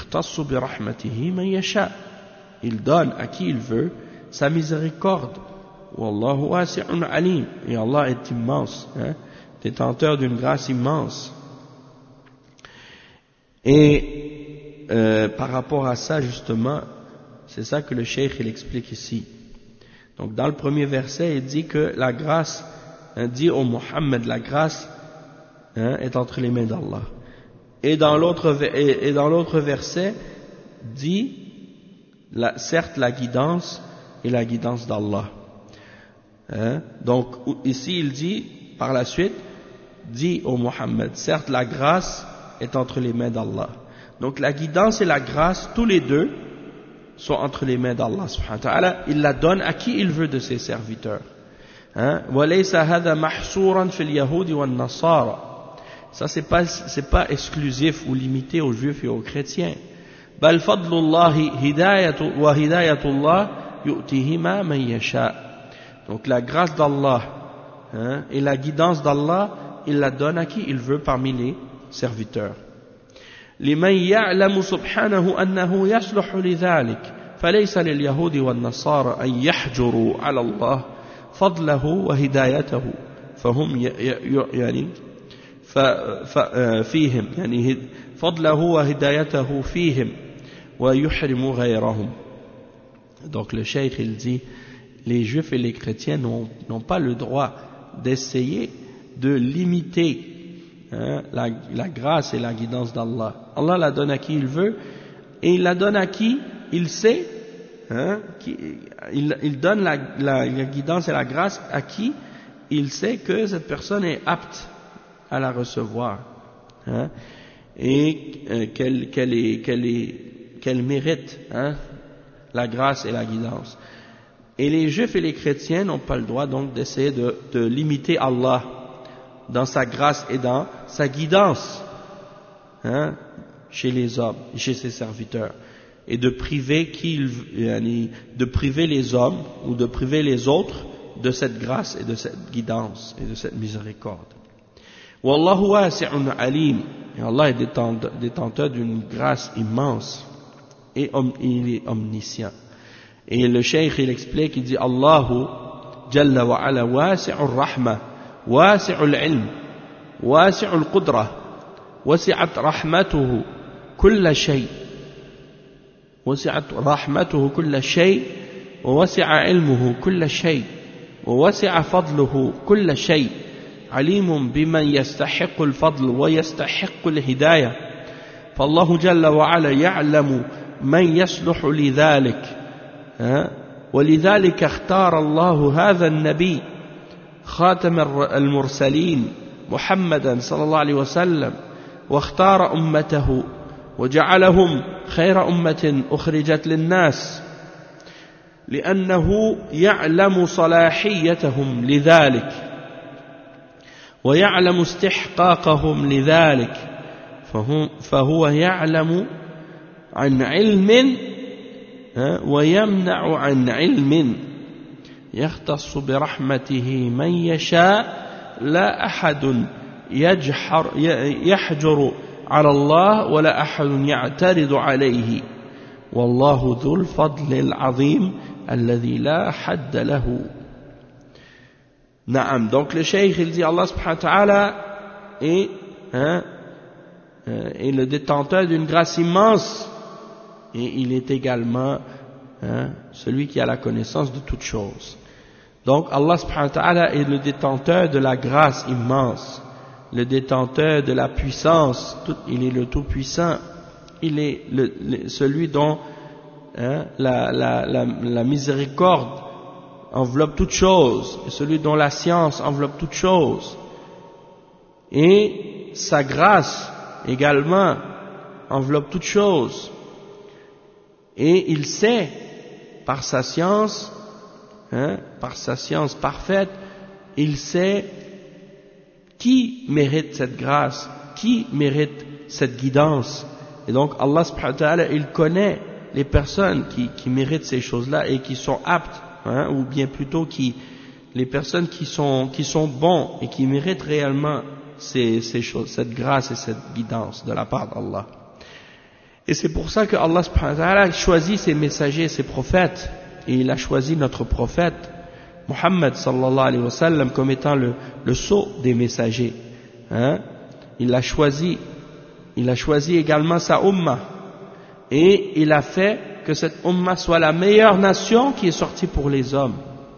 Il donne à qui il veut sa miséricorde. Wallahu wasi'un alim. Et Allah est immense, hein, détenteur d'une grâce immense. Et par rapport à ça justement, C'est ça que le cheikh il explique ici. Donc dans le premier verset, il dit que la grâce, dit au Muhammad, la grâce est entre les mains d'Allah. Et dans l'autre verset, dit certes la guidance et la guidance d'Allah. Donc ici il dit par la suite, dit au Muhammad, certes la grâce est entre les mains d'Allah. Donc la guidance et la grâce, tous les deux, sont entre les mains d'Allah subhanahu wa ta'ala. Il la donne à qui il veut de ses serviteurs. وَلَيْسَ هَذَا مَحْصُورًا فِي الْيَهُودِ وَالنَّصَارَى. Ça c'est pas exclusif ou limité aux juifs et aux chrétiens. بَلْ فَضْلُ اللَّهِ وَهِدَايَةُ اللَّهِ يُؤْتِهِمَا مَنْ يَشَاءُ. Donc la grâce d'Allah et la guidance d'Allah, il la donne à qui il veut parmi les serviteurs. لمن يعلم سبحانه أنه يصلح لذلك فليس لليهود والنصارى أن يحجروا على الله فضله وهدايته فهم يعني فيهم يعني فضله وهدايته فيهم ويحرم غيرهم. Donc le cheikh il dit les juifs et les chrétiens n'ont pas le droit d'essayer de limiter la grâce et la guidance d'Allah. Allah la donne à qui il veut et il la donne à qui il sait. Il donne la guidance et la grâce à qui il sait que cette personne est apte à la recevoir et qu'elle mérite la grâce et la guidance. Et les juifs et les chrétiens n'ont pas le droit donc d'essayer de limiter Allah dans sa grâce et dans sa guidance chez les hommes, chez ses serviteurs, et de priver les hommes ou de priver les autres de cette grâce et de cette guidance et de cette miséricorde. Wallahu wasi'un alim. Et Allah est détenteur d'une grâce immense et il est omniscient. Et le cheikh il explique, il dit Allahu Jalla wa ala wasi'ur rahma واسع العلم واسع القدرة وسعت رحمته كل شيء ووسع علمه كل شيء ووسع فضله كل شيء عليم بمن يستحق الفضل ويستحق الهداية فالله جل وعلا يعلم من يصلح لذلك ولذلك اختار الله هذا النبي خاتم المرسلين محمدا صلى الله عليه وسلم واختار أمته وجعلهم خير أمة أخرجت للناس لأنه يعلم صلاحيتهم لذلك ويعلم استحقاقهم لذلك فهو يعلم عن علم ويمنع عن علم يختص برحمته من يشاء لا أحد يحجر على الله ولا أحد يعترض عليه والله ذو الفضل العظيم الذي لا حد له. Naam, donc le cheikh il dit Allah subhanahu wa ta'ala est le détenteur d'une grâce immense et il est également celui qui a la connaissance de toutes choses. Donc Allah subhanahu wa ta'ala est le détenteur de la grâce immense, le détenteur de la puissance, il est le tout-puissant, il est celui dont la miséricorde enveloppe toutes choses, et celui dont la science enveloppe toutes choses, et sa grâce également enveloppe toutes choses, et il sait par sa science parfaite, il sait qui mérite cette grâce, qui mérite cette guidance. Et donc Allah subhanahu wa ta'ala, il connaît les personnes qui méritent ces choses-là et qui sont aptes, ou bien plutôt les personnes qui sont bons et qui méritent réellement ces choses, cette grâce et cette guidance de la part d'Allah. Et c'est pour ça que Allah subhanahu wa ta'ala choisit ses messagers, ses prophètes, et il a choisi notre prophète Muhammad sallallahu alayhi wa sallam comme étant le sceau des messagers. Il a choisi également sa ummah, et il a fait que cette umma soit la meilleure nation qui est sortie pour les hommes.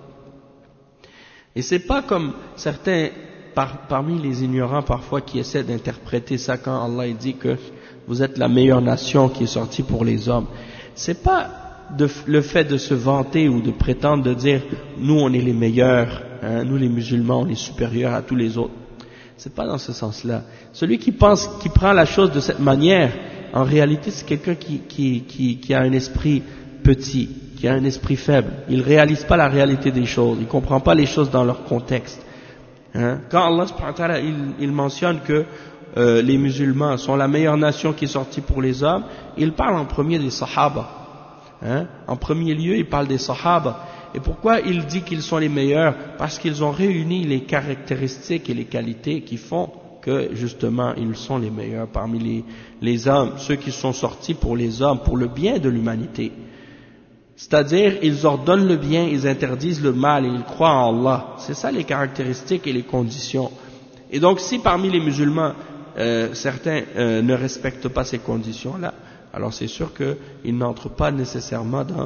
Et c'est pas comme certains parmi les ignorants parfois qui essaient d'interpréter ça quand Allah dit que vous êtes la meilleure nation qui est sortie pour les hommes. C'est pas le fait de se vanter ou de prétendre de dire nous on est les meilleurs, hein, nous les musulmans on est supérieurs à tous les autres. C'est pas dans ce sens-là. Celui qui prend la chose de cette manière, en réalité c'est quelqu'un qui a un esprit petit, qui a un esprit faible. Il réalise pas la réalité des choses, il comprend pas les choses dans leur contexte. Hein? Quand Allah subhanahu wa ta'ala il mentionne que les musulmans sont la meilleure nation qui est sortie pour les hommes, il parle en premier des sahaba. Hein? En premier lieu, il parle des sahaba. Et pourquoi il dit qu'ils sont les meilleurs? Parce qu'ils ont réuni les caractéristiques et les qualités qui font que justement ils sont les meilleurs parmi les hommes, ceux qui sont sortis pour les hommes, pour le bien de l'humanité. C'est-à-dire, ils ordonnent le bien, ils interdisent le mal et ils croient en Allah. C'est ça les caractéristiques et les conditions. Et donc, si parmi les musulmans, certains ne respectent pas ces conditions-là, alors c'est sûr qu'ils n'entrent pas nécessairement dans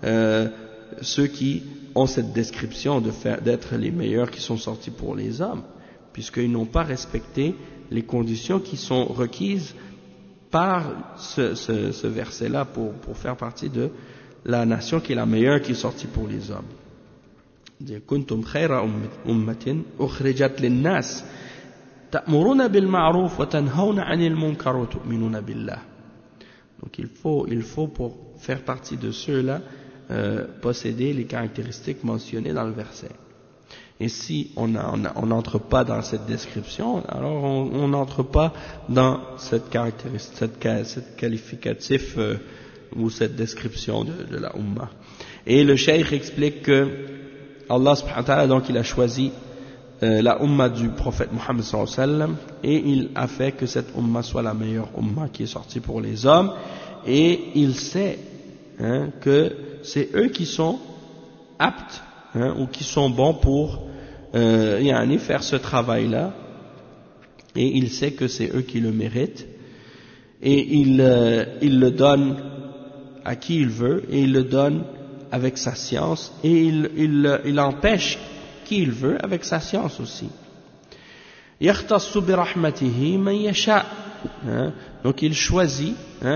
ceux qui ont cette description d'être les meilleurs qui sont sortis pour les hommes, puisqu'ils n'ont pas respecté les conditions qui sont requises par ce verset-là pour faire partie de la nation qui est la meilleure qui est sortie pour les hommes. كنتم خير أمة أخرجت للناس تأمرون بالمعروف وتنهون عن المنكر وتؤمنون بالله. Donc il faut pour faire partie de ceux-là posséder les caractéristiques mentionnées dans le verset. Et si on n'entre pas dans cette description, alors on n'entre pas dans cette qualificatif ou cette description de la Ummah. Et le cheikh explique que Allah subhanahu wa ta'ala, donc il a choisi la Ummah du prophète Muhammad sallallahu alayhi wa sallam, et il a fait que cette Ummah soit la meilleure Ummah qui est sortie pour les hommes, et il sait que c'est eux qui sont aptes ou qui sont bons pour faire ce travail-là, et il sait que c'est eux qui le méritent, et il le donne à qui il veut, et il le donne avec sa science, et il empêche qui il veut avec sa science aussi. يختص برحمته من يشاء. Donc il choisit,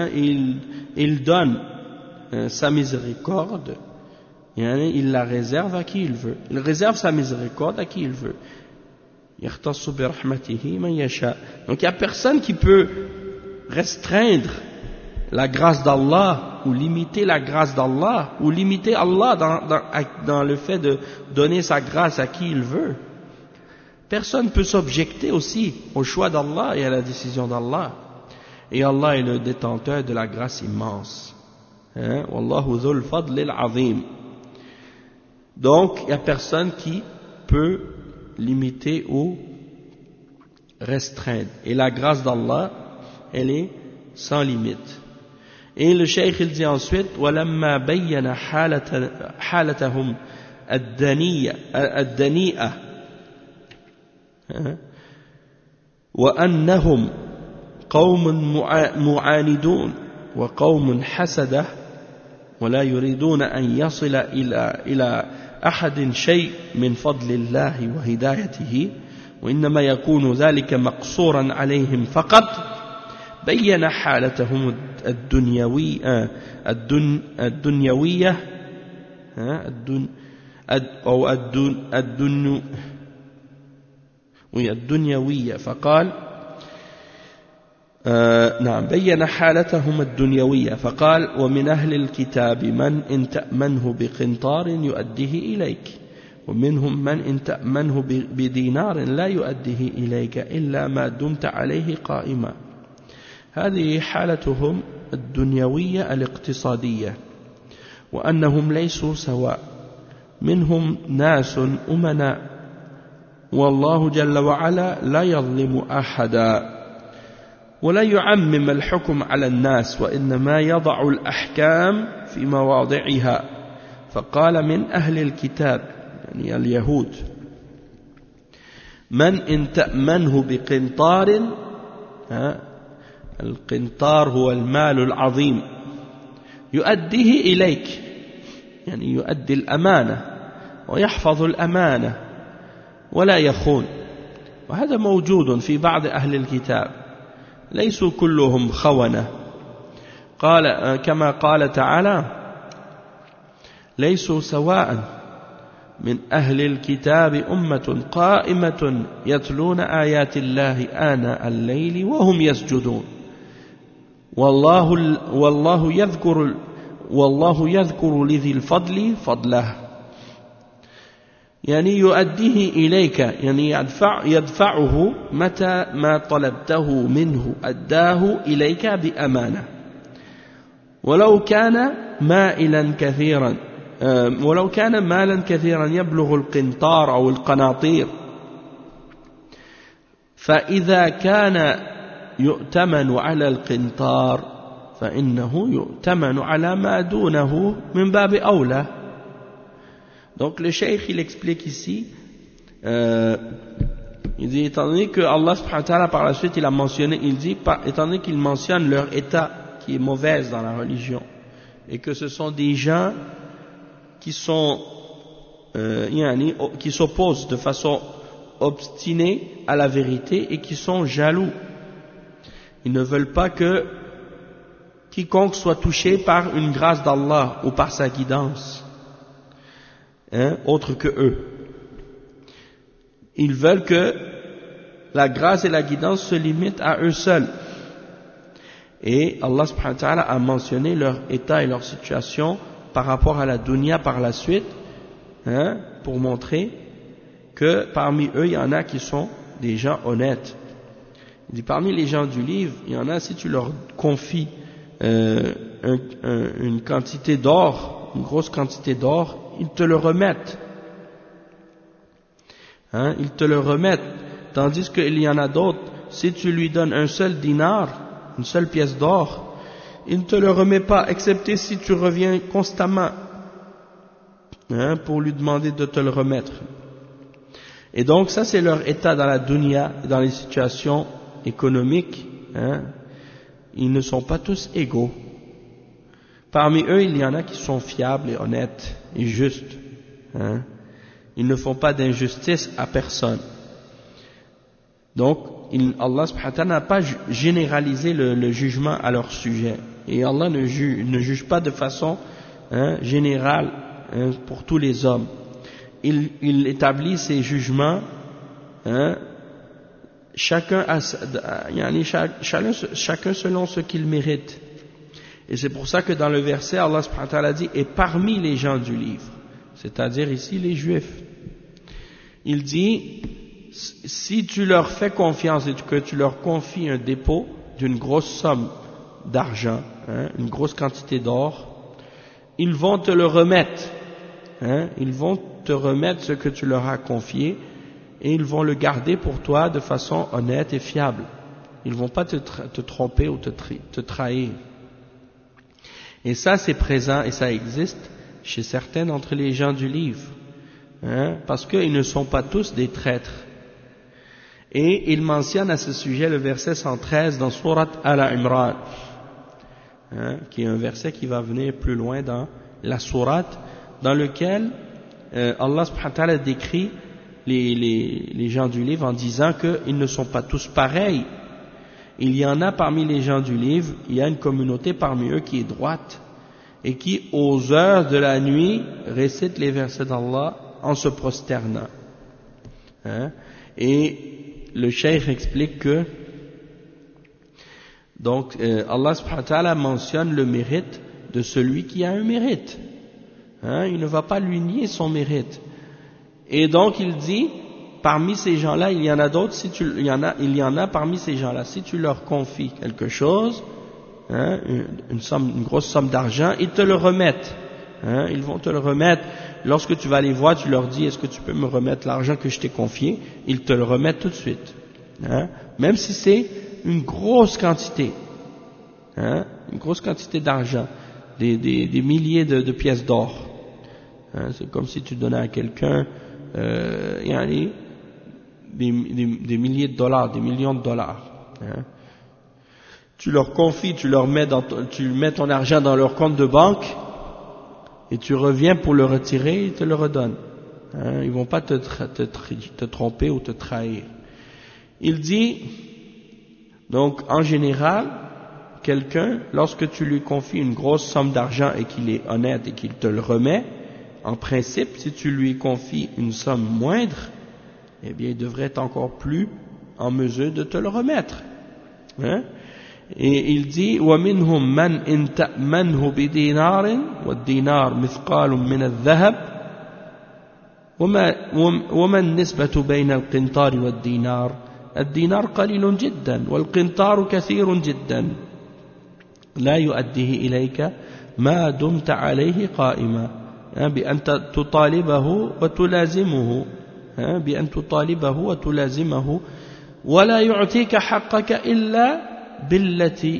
il donne sa miséricorde, il la réserve à qui il veut. Il réserve sa miséricorde à qui il veut. يختص برحمته من يشاء. Donc il n'y a personne qui peut restreindre la grâce d'Allah, ou limiter la grâce d'Allah, ou limiter Allah dans le fait de donner sa grâce à qui il veut. Personne ne peut s'objecter aussi au choix d'Allah et à la décision d'Allah. Et Allah est le détenteur de la grâce immense. Wallahu dhul fadlil azim. Donc, il n'y a personne qui peut limiter ou restreindre. Et la grâce d'Allah, elle est sans limite. Et le cheikh il dit ensuite وَلَمَّا بَيَّنَ حَالَتَهُمْ الدَّنِيئَةَ وأنهم قوم معاندون وقوم حسدة ولا يريدون أن يصل إلى أحد شيء من فضل الله وهدايته وإنما يكون ذلك مقصورا عليهم فقط بين حالتهم الدنيوية الدنيوية فقال نعم بين حالتهم الدنيوية فقال ومن أهل الكتاب من إن تأمنه بقنطار يؤديه إليك ومنهم من إن تأمنه بدينار لا يؤديه إليك إلا ما دمت عليه قائما. هذه حالتهم الدنيوية الاقتصادية وأنهم ليسوا سواء منهم ناس أمناء والله جل وعلا لا يظلم أحدا ولا يعمم الحكم على الناس وإنما يضع الأحكام في مواضعها. فقال من أهل الكتاب يعني اليهود من إن تأمنه بقنطار القنطار هو المال العظيم يؤديه إليك يعني يؤدي الأمانة ويحفظ الأمانة ولا يخون. وهذا موجود في بعض أهل الكتاب، ليسوا كلهم خونة. قال كما قال تعالى: ليسوا سواء من أهل الكتاب أمة قائمة يتلون آيات الله آناء الليل وهم يسجدون والله يذكر لذي الفضل فضله. يعني يؤديه إليك، يعني يدفعه متى ما طلبته منه أداه إليك بأمانة، ولو كان مالا كثيرا يبلغ القنطار أو القناطير. فإذا كان يؤتمن على القنطار فإنه يؤتمن على ما دونه من باب أولى. Donc le cheikh il explique ici, il dit, étant donné que Allah subhanahu wa ta'ala par la suite il a mentionné, il dit, étant donné qu'il mentionne leur état qui est mauvaise dans la religion, et que ce sont des gens qui sont qui s'opposent de façon obstinée à la vérité et qui sont jaloux. Ils ne veulent pas que quiconque soit touché par une grâce d'Allah ou par sa guidance, autre que eux. Ils veulent que la grâce et la guidance se limitent à eux seuls. Et Allah subhanahu wa ta'ala a mentionné leur état et leur situation par rapport à la dunya par la suite, pour montrer que parmi eux, il y en a qui sont des gens honnêtes. Il dit, parmi les gens du livre, il y en a, si tu leur confies une quantité d'or, une grosse quantité d'or, ils te le remettent. Ils te le remettent. Tandis qu'il y en a d'autres, si tu lui donnes un seul dinar, une seule pièce d'or, il ne te le remet pas, excepté si tu reviens constamment pour lui demander de te le remettre. Et donc ça c'est leur état dans la dunya, dans les situations économiques. Ils ne sont pas tous égaux. Parmi eux, il y en a qui sont fiables et honnêtes et justes. Ils ne font pas d'injustice à personne. Donc, Allah subhanahu wa ta'ala n'a pas généralisé le jugement à leur sujet. Et Allah ne juge pas de façon générale pour tous les hommes. Il établit ses jugements, chacun selon ce qu'il mérite. Et c'est pour ça que dans le verset, Allah subhanahu wa ta'ala dit « Et parmi les gens du livre », c'est-à-dire ici les juifs, il dit « Si tu leur fais confiance et que tu leur confies un dépôt d'une grosse somme d'argent, une grosse quantité d'or, ils vont te le remettre, ils vont te remettre ce que tu leur as confié et ils vont le garder pour toi de façon honnête et fiable. Ils ne vont pas te tromper ou te trahir. » Et ça c'est présent et ça existe chez certains d'entre les gens du livre, parce qu'ils ne sont pas tous des traîtres. Et il mentionne à ce sujet le verset 113 dans Surat Al-Imran, qui est un verset qui va venir plus loin dans la sourate, dans lequel Allah subhanahu wa ta'ala décrit les gens du livre en disant qu'ils ne sont pas tous pareils. Il y en a parmi les gens du livre, il y a une communauté parmi eux qui est droite et qui, aux heures de la nuit, récite les versets d'Allah en se prosternant. Et le cheikh explique que donc Allah subhanahu wa ta'ala mentionne le mérite de celui qui a un mérite. Il ne va pas lui nier son mérite. Et donc il dit, parmi ces gens-là, il y en a d'autres, il y en a parmi ces gens-là, si tu leur confies quelque chose, une grosse somme d'argent, ils te le remettent. Ils vont te le remettre. Lorsque tu vas les voir, tu leur dis, est-ce que tu peux me remettre l'argent que je t'ai confié? Ils te le remettent tout de suite. Même si c'est une grosse quantité. Une grosse quantité d'argent. Des milliers de pièces d'or. C'est comme si tu donnais à quelqu'un des milliers de dollars, des millions de dollars. tu leur confies, tu mets ton argent dans leur compte de banque et tu reviens pour le retirer, ils te le redonnent. Ils vont pas te tromper ou te trahir. Il dit, donc en général, quelqu'un, lorsque tu lui confies une grosse somme d'argent et qu'il est honnête et qu'il te le remet, en principe, si tu lui confies une somme moindre, eh bien, il devrait être encore plus en mesure de te le remettre. Et il dit, وَمِنْهُمْ مَنْ إِنْ تَأْمَنْهُ بِدِينَارٍ وَالدِّينَارُ مِثْقَالٌ مِنَ الذَّهَبِ وما النسبة بين القنطار والدينار الدينار قليل جدا والقنطار كثير جدا لا يؤديه إليك ما دمت عليه قائما بأن تطالبه وتلازمه ولا يعطيك حقك إلا بالتي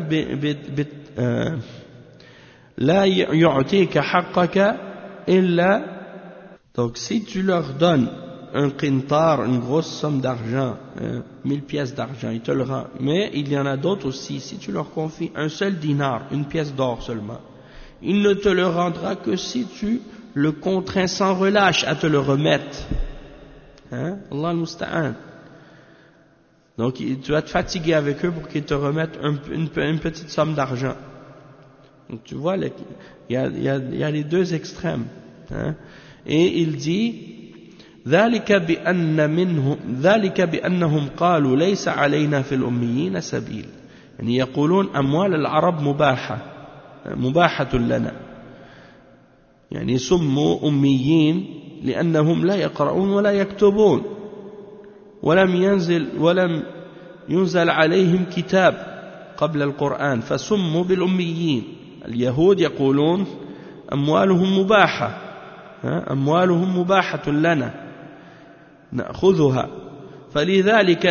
لا يعطيك حقك إلا. Donc si tu leur donnes un qintar, une grosse somme d'argent, 1000 pièces d'argent, ils te le rendent. Mais il y en a d'autres aussi, si tu leur confies un seul dinar, une pièce d'or seulement, il ne te le rendra que si tu le contrains sans relâche à te le remettre. Allah al-Musta'an. Donc tu vas te fatiguer avec eux pour qu'ils te remettent une petite somme d'argent. Donc tu vois, il y a les deux extrêmes. Et il dit ذلك بأنهم قالوا ليس علينا في الأميين سبيل يعني يقولون أموال العرب مباحة لنا يعني سموا أميين لأنهم لا يقرؤون ولا يكتبون ولم ينزل عليهم كتاب قبل القرآن فسموا بالأميين. اليهود يقولون أموالهم مباحة لنا نأخذها فلذلك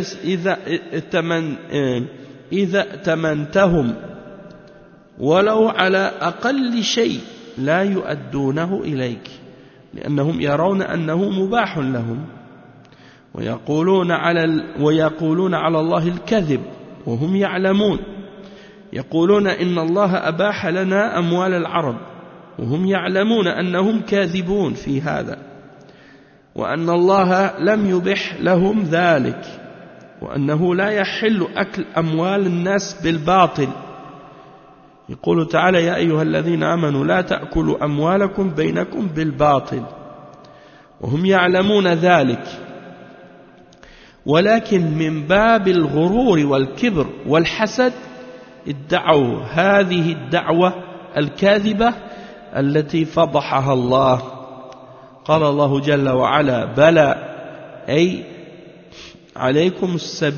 إذا ائتمنتهم ولو على أقل شيء لا يؤدونه إليك لأنهم يرون أنه مباح لهم ويقولون على الله الكذب وهم يعلمون يقولون إن الله أباح لنا أموال العرب وهم يعلمون أنهم كاذبون في هذا وأن الله لم يبح لهم ذلك وأنه لا يحل أكل أموال الناس بالباطل. يقول تعالى يا أيها الذين آمنوا لا تأكلوا أموالكم بينكم بالباطل وهم يعلمون ذلك ولكن من باب الغرور والكبر والحسد ادعوا هذه الدعوة الكاذبة التي فضحها الله. قال الله جل وعلا بلى أي عليكم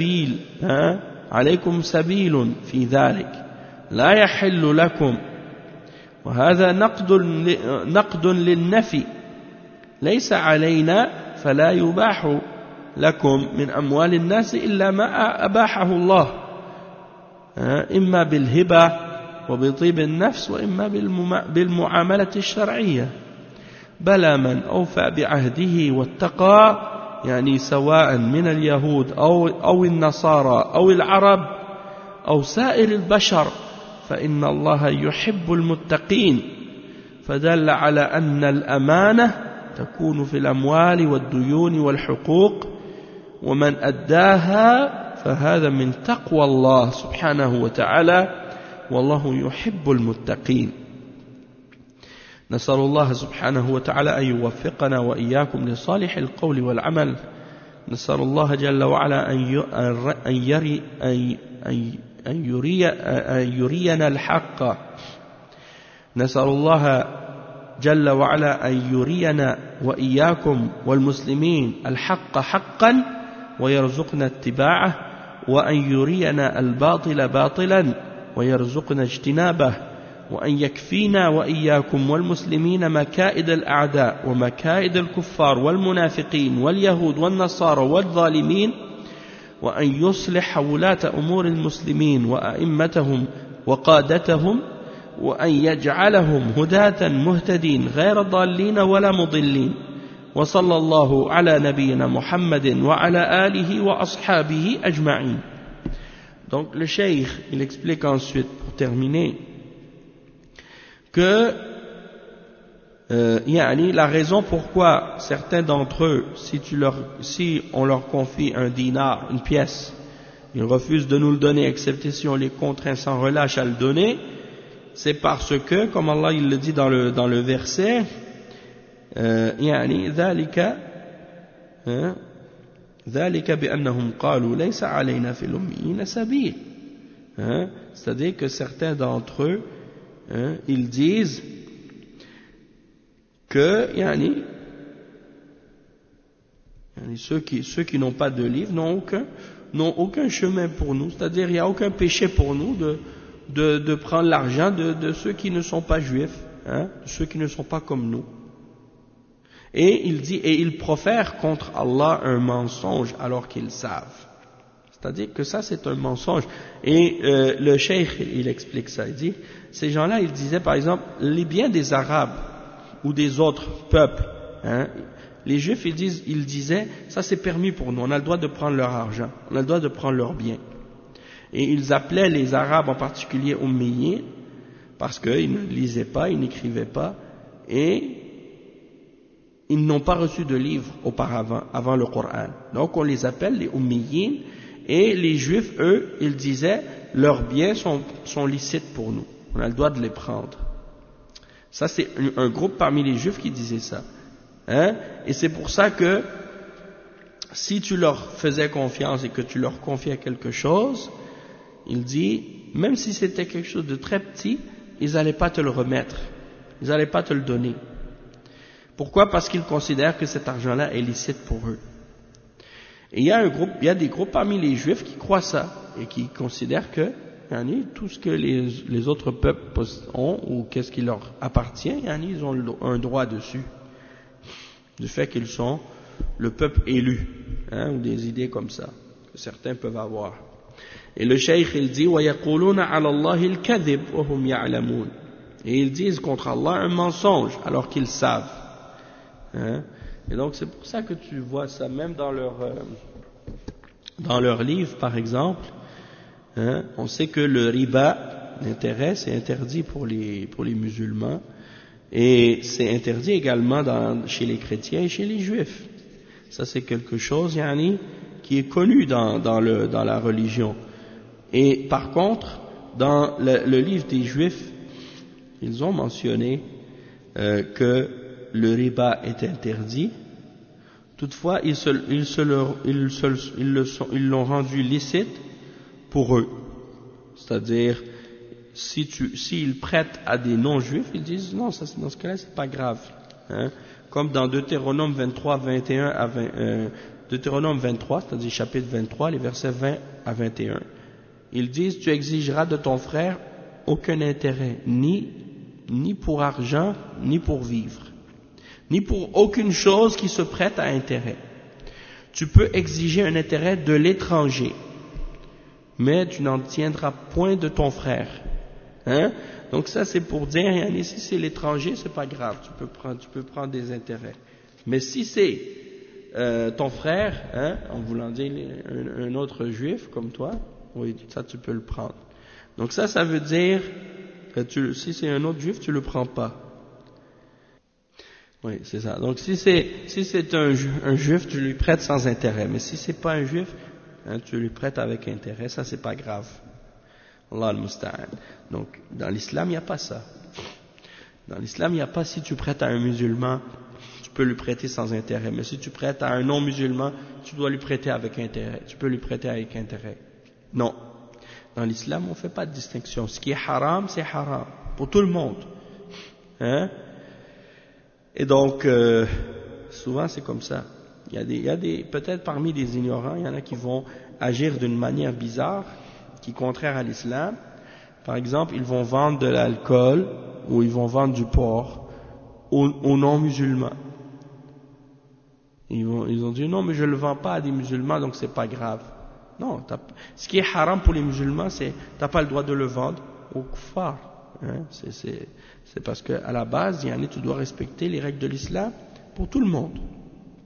سبيل في ذلك لا يحل لكم وهذا نقد للنفي ليس علينا فلا يباح لكم من أموال الناس إلا ما أباحه الله إما بالهبة وبطيب النفس وإما بالمعاملة الشرعية. بلى من أوفى بعهده واتقى يعني سواء من اليهود أو النصارى أو العرب أو سائر البشر فإن الله يحب المتقين فدل على أن الأمانة تكون في الأموال والديون والحقوق ومن أداها فهذا من تقوى الله سبحانه وتعالى والله يحب المتقين. نسأل الله سبحانه وتعالى أن يوفقنا وإياكم لصالح القول والعمل. نسأل الله جل وعلا أن يرينا الحق. نسأل الله جل وعلا أن يرينا وإياكم والمسلمين الحق حقا ويرزقنا اتباعه وأن يرينا الباطل باطلا ويرزقنا اجتنابه وأن يكفينا وإياكم والمسلمين مكائد الأعداء ومكائد الكفار والمنافقين واليهود والنصارى والظالمين وأن يصلح ولاة أمور المسلمين وأئمتهم وقادتهم وأن يجعلهم هداة مهتدين غير ضالين ولا مضلين. وصلى الله على نبينا محمد وعلى آله وأصحابه أجمعين. Donc le cheikh, il explique ensuite, pour terminer, que la raison pourquoi certains d'entre eux, si on leur confie un dinar, une pièce, ils refusent de nous le donner, excepté si on les contraint sans relâche à le donner, c'est parce que, comme Allah il le dit dans le verset, ذلك بأنهم قالوا ليس علينا في الأميين سبيل. C'est-à-dire que certains d'entre eux, ils disent que ceux qui n'ont pas de livre n'ont aucun chemin pour nous, c'est-à-dire il n'y a aucun péché pour nous de prendre l'argent de ceux qui ne sont pas juifs, de ceux qui ne sont pas comme nous. Et il dit, et ils profèrent contre Allah un mensonge alors qu'ils savent. C'est-à-dire que ça c'est un mensonge. Et le cheikh il explique ça, il dit, ces gens-là ils disaient par exemple, les biens des Arabes ou des autres peuples, les Juifs ils disaient, ça c'est permis pour nous, on a le droit de prendre leur argent, on a le droit de prendre leurs biens. Et ils appelaient les Arabes en particulier Ummiyin, parce qu'ils ne lisaient pas, ils n'écrivaient pas, et ils n'ont pas reçu de livre auparavant, avant le Coran. Donc on les appelle les Ummiyin, et les Juifs, eux, ils disaient, leurs biens sont licites pour nous, on a le droit de les prendre. Ça c'est un groupe parmi les Juifs qui disait ça. Et c'est pour ça que si tu leur faisais confiance et que tu leur confiais quelque chose, il dit, même si c'était quelque chose de très petit, ils n'allaient pas te le remettre, ils n'allaient pas te le donner. Pourquoi? Parce qu'ils considèrent que cet argent-là est licite pour eux. Et il y a des groupes parmi les Juifs qui croient ça et qui considèrent que tout ce que les autres peuples ont ou qu'est-ce qui leur appartient, ils ont un droit dessus, du fait qu'ils sont le peuple élu, ou des idées comme ça que certains peuvent avoir. Et le cheikh il dit وَيَقُولُونَ عَلَى اللَّهِ الْكَذِبُ وَهُمْ يَعْلَمُونَ, et ils disent contre Allah un mensonge alors qu'ils savent. Et donc c'est pour ça que tu vois ça même dans leur livre par exemple. On sait que le riba, l'intérêt, c'est interdit pour les musulmans, et c'est interdit également chez les chrétiens et chez les juifs. Ça c'est quelque chose qui est connu dans la religion. Et par contre, dans le livre des Juifs, ils ont mentionné que le riba est interdit. Toutefois, ils l'ont rendu licite pour eux. C'est-à-dire, s'ils prêtent à des non-juifs, ils disent non, ça, dans ce cas-là, c'est pas grave. Comme dans Deutéronome 23, 21 à 20, Deutéronome 23, c'est-à-dire chapitre 23, les versets 20 à 21. Ils disent, tu exigeras de ton frère aucun intérêt, ni pour argent, ni pour vivre, ni pour aucune chose qui se prête à intérêt. Tu peux exiger un intérêt de l'étranger, mais tu n'en tiendras point de ton frère. Donc ça c'est pour dire, si c'est l'étranger, c'est pas grave, tu peux prendre des intérêts. Mais si c'est ton frère, en voulant dire un autre juif comme toi, oui, ça tu peux le prendre. Donc ça veut dire que si c'est un autre juif, tu le prends pas. Oui, c'est ça. Donc si c'est un juif, tu lui prêtes sans intérêt. Mais si c'est pas un juif, tu lui prêtes avec intérêt, ça c'est pas grave. Allah al-Musta'an. Donc dans l'islam, il n'y a pas ça. Dans l'islam, il n'y a pas si tu prêtes à un musulman, tu peux lui prêter sans intérêt. Mais si tu prêtes à un non-musulman, tu dois lui prêter avec intérêt. Tu peux lui prêter avec intérêt. Non. Dans l'islam, on ne fait pas de distinction. Ce qui est haram, c'est haram. Pour tout le monde. Et donc, souvent c'est comme ça. Il y a des peut-être parmi les ignorants, il y en a qui vont agir d'une manière bizarre, qui est contraire à l'islam. Par exemple, ils vont vendre de l'alcool ou ils vont vendre du porc aux non-musulmans. Ils ont dit non, mais je ne le vends pas à des musulmans, donc c'est pas grave. Non, ce qui est haram pour les musulmans, c'est t'as pas le droit de le vendre aux kuffars. C'est parce que à la base, tu dois respecter les règles de l'islam pour tout le monde.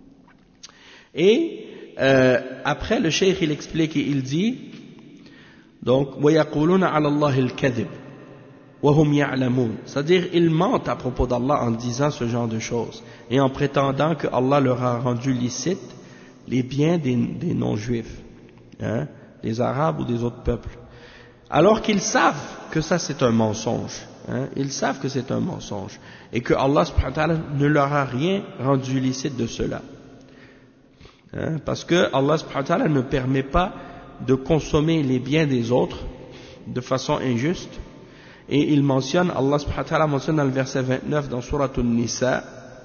Et après, le cheikh il explique et il dit Donc, وَيَقُولُونَ عَلَى اللَّهِ الْكَذِبِ وَهُمْ يَعْلَمُونَ, c'est-à-dire ils mentent à propos d'Allah en disant ce genre de choses et en prétendant que Allah leur a rendu licite les biens des non-juifs, hein, des Arabes ou des autres peuples, alors qu'ils savent que ça c'est un mensonge, hein, ils savent que c'est un mensonge et que Allah subhanahu wa ta'ala ne leur a rien rendu licite de cela, hein, parce que Allah subhanahu wa ta'ala ne permet pas de consommer les biens des autres de façon injuste. Et il mentionne, Allah subhanahu wa ta'ala mentionne dans le verset 29 dans Surat An-Nisa,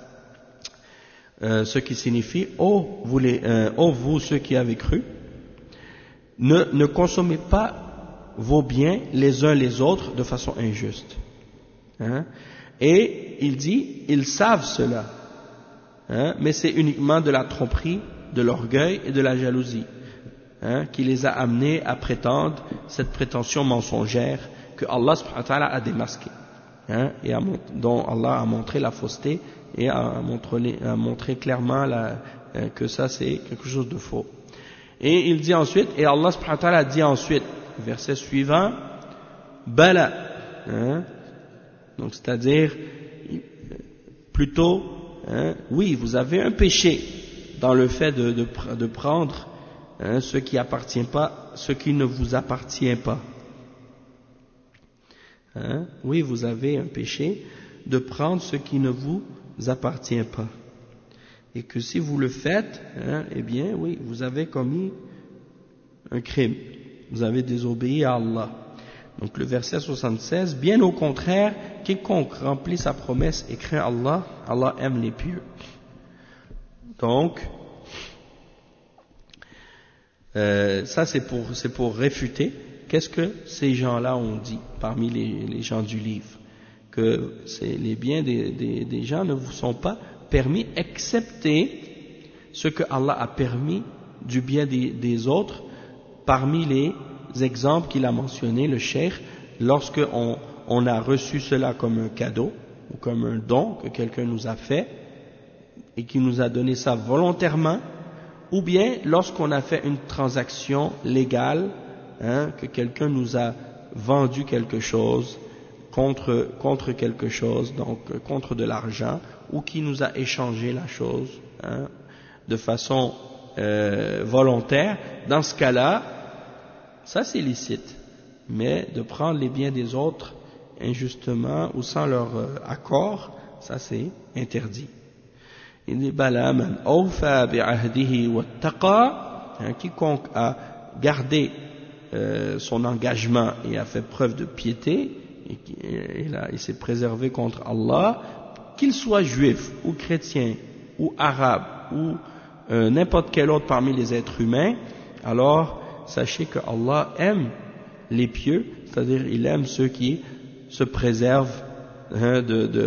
ce qui signifie, ô vous ceux qui avez cru, ne consommez pas vos biens les uns les autres de façon injuste. Hein? Et il dit, ils savent cela, hein? Mais c'est uniquement de la tromperie, de l'orgueil et de la jalousie, hein, qui les a amenés à prétendre cette prétention mensongère que Allah subhanahu wa ta'ala a démasqué, hein, et dont Allah a montré la fausseté et a montré clairement que ça c'est quelque chose de faux. Et il dit ensuite, et Allah subhanahu wa ta'ala dit ensuite, verset suivant, Bala, hein, donc c'est-à-dire, plutôt, hein, oui, vous avez un péché dans le fait de prendre, hein, ce qui ne vous appartient pas. Hein? Oui, vous avez un péché de prendre ce qui ne vous appartient pas. Et que si vous le faites, hein, eh bien, oui, vous avez commis un crime. Vous avez désobéi à Allah. Donc le verset 76, bien au contraire, quiconque remplit sa promesse et craint Allah, Allah aime les pieux. Donc, ça c'est pour réfuter. Qu'est-ce que ces gens-là ont dit parmi les gens du livre? Que les biens des gens ne vous sont pas permis, excepté ce que Allah a permis du bien des autres, parmi les exemples qu'il a mentionnés, le cheikh, lorsque on a reçu cela comme un cadeau, ou comme un don que quelqu'un nous a fait, et qui nous a donné ça volontairement, ou bien lorsqu'on a fait une transaction légale, hein, que quelqu'un nous a vendu quelque chose contre quelque chose, donc contre de l'argent, ou qui nous a échangé la chose, hein, de façon volontaire. Dans ce cas-là, ça c'est licite, mais de prendre les biens des autres injustement ou sans leur accord, ça c'est interdit. Il dit Bala man awfa bi'ahdihi wattaqa, quiconque a gardé son engagement et a fait preuve de piété, et il s'est préservé contre Allah, qu'il soit juif ou chrétien ou arabe ou n'importe quel autre parmi les êtres humains, alors sachez que Allah aime les pieux, c'est-à-dire il aime ceux qui se préservent, hein,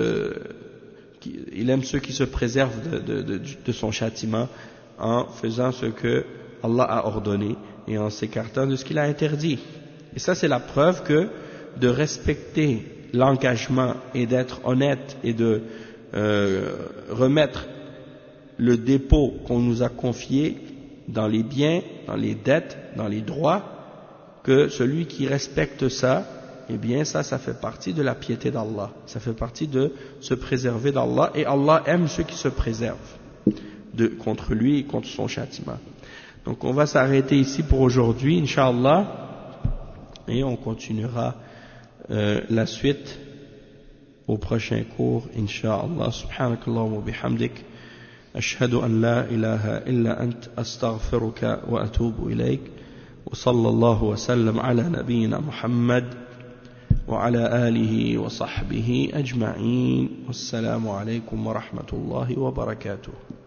il aime ceux qui se préservent de son châtiment en faisant ce que Allah a ordonné et en s'écartant de ce qu'il a interdit. Et ça c'est la preuve que de respecter l'engagement et d'être honnête et de remettre le dépôt qu'on nous a confié dans les biens, dans les dettes, dans les droits, que celui qui respecte ça, eh bien ça fait partie de la piété d'Allah, ça fait partie de se préserver d'Allah, et Allah aime ceux qui se préservent contre lui et contre son châtiment. Donc on va s'arrêter ici pour aujourd'hui, Inch'Allah, et on continuera la suite au prochain cours, Inch'Allah. Subhanakallahu wa bihamdik, ashhadu an la ilaha illa ant, astaghfiruka wa atubu ilayk, wa sallallahu wa sallam ala nabiyyina Muhammad wa ala alihi wa sahbihi ajma'in. Wassalamu alaykum wa rahmatullahi wa barakatuh.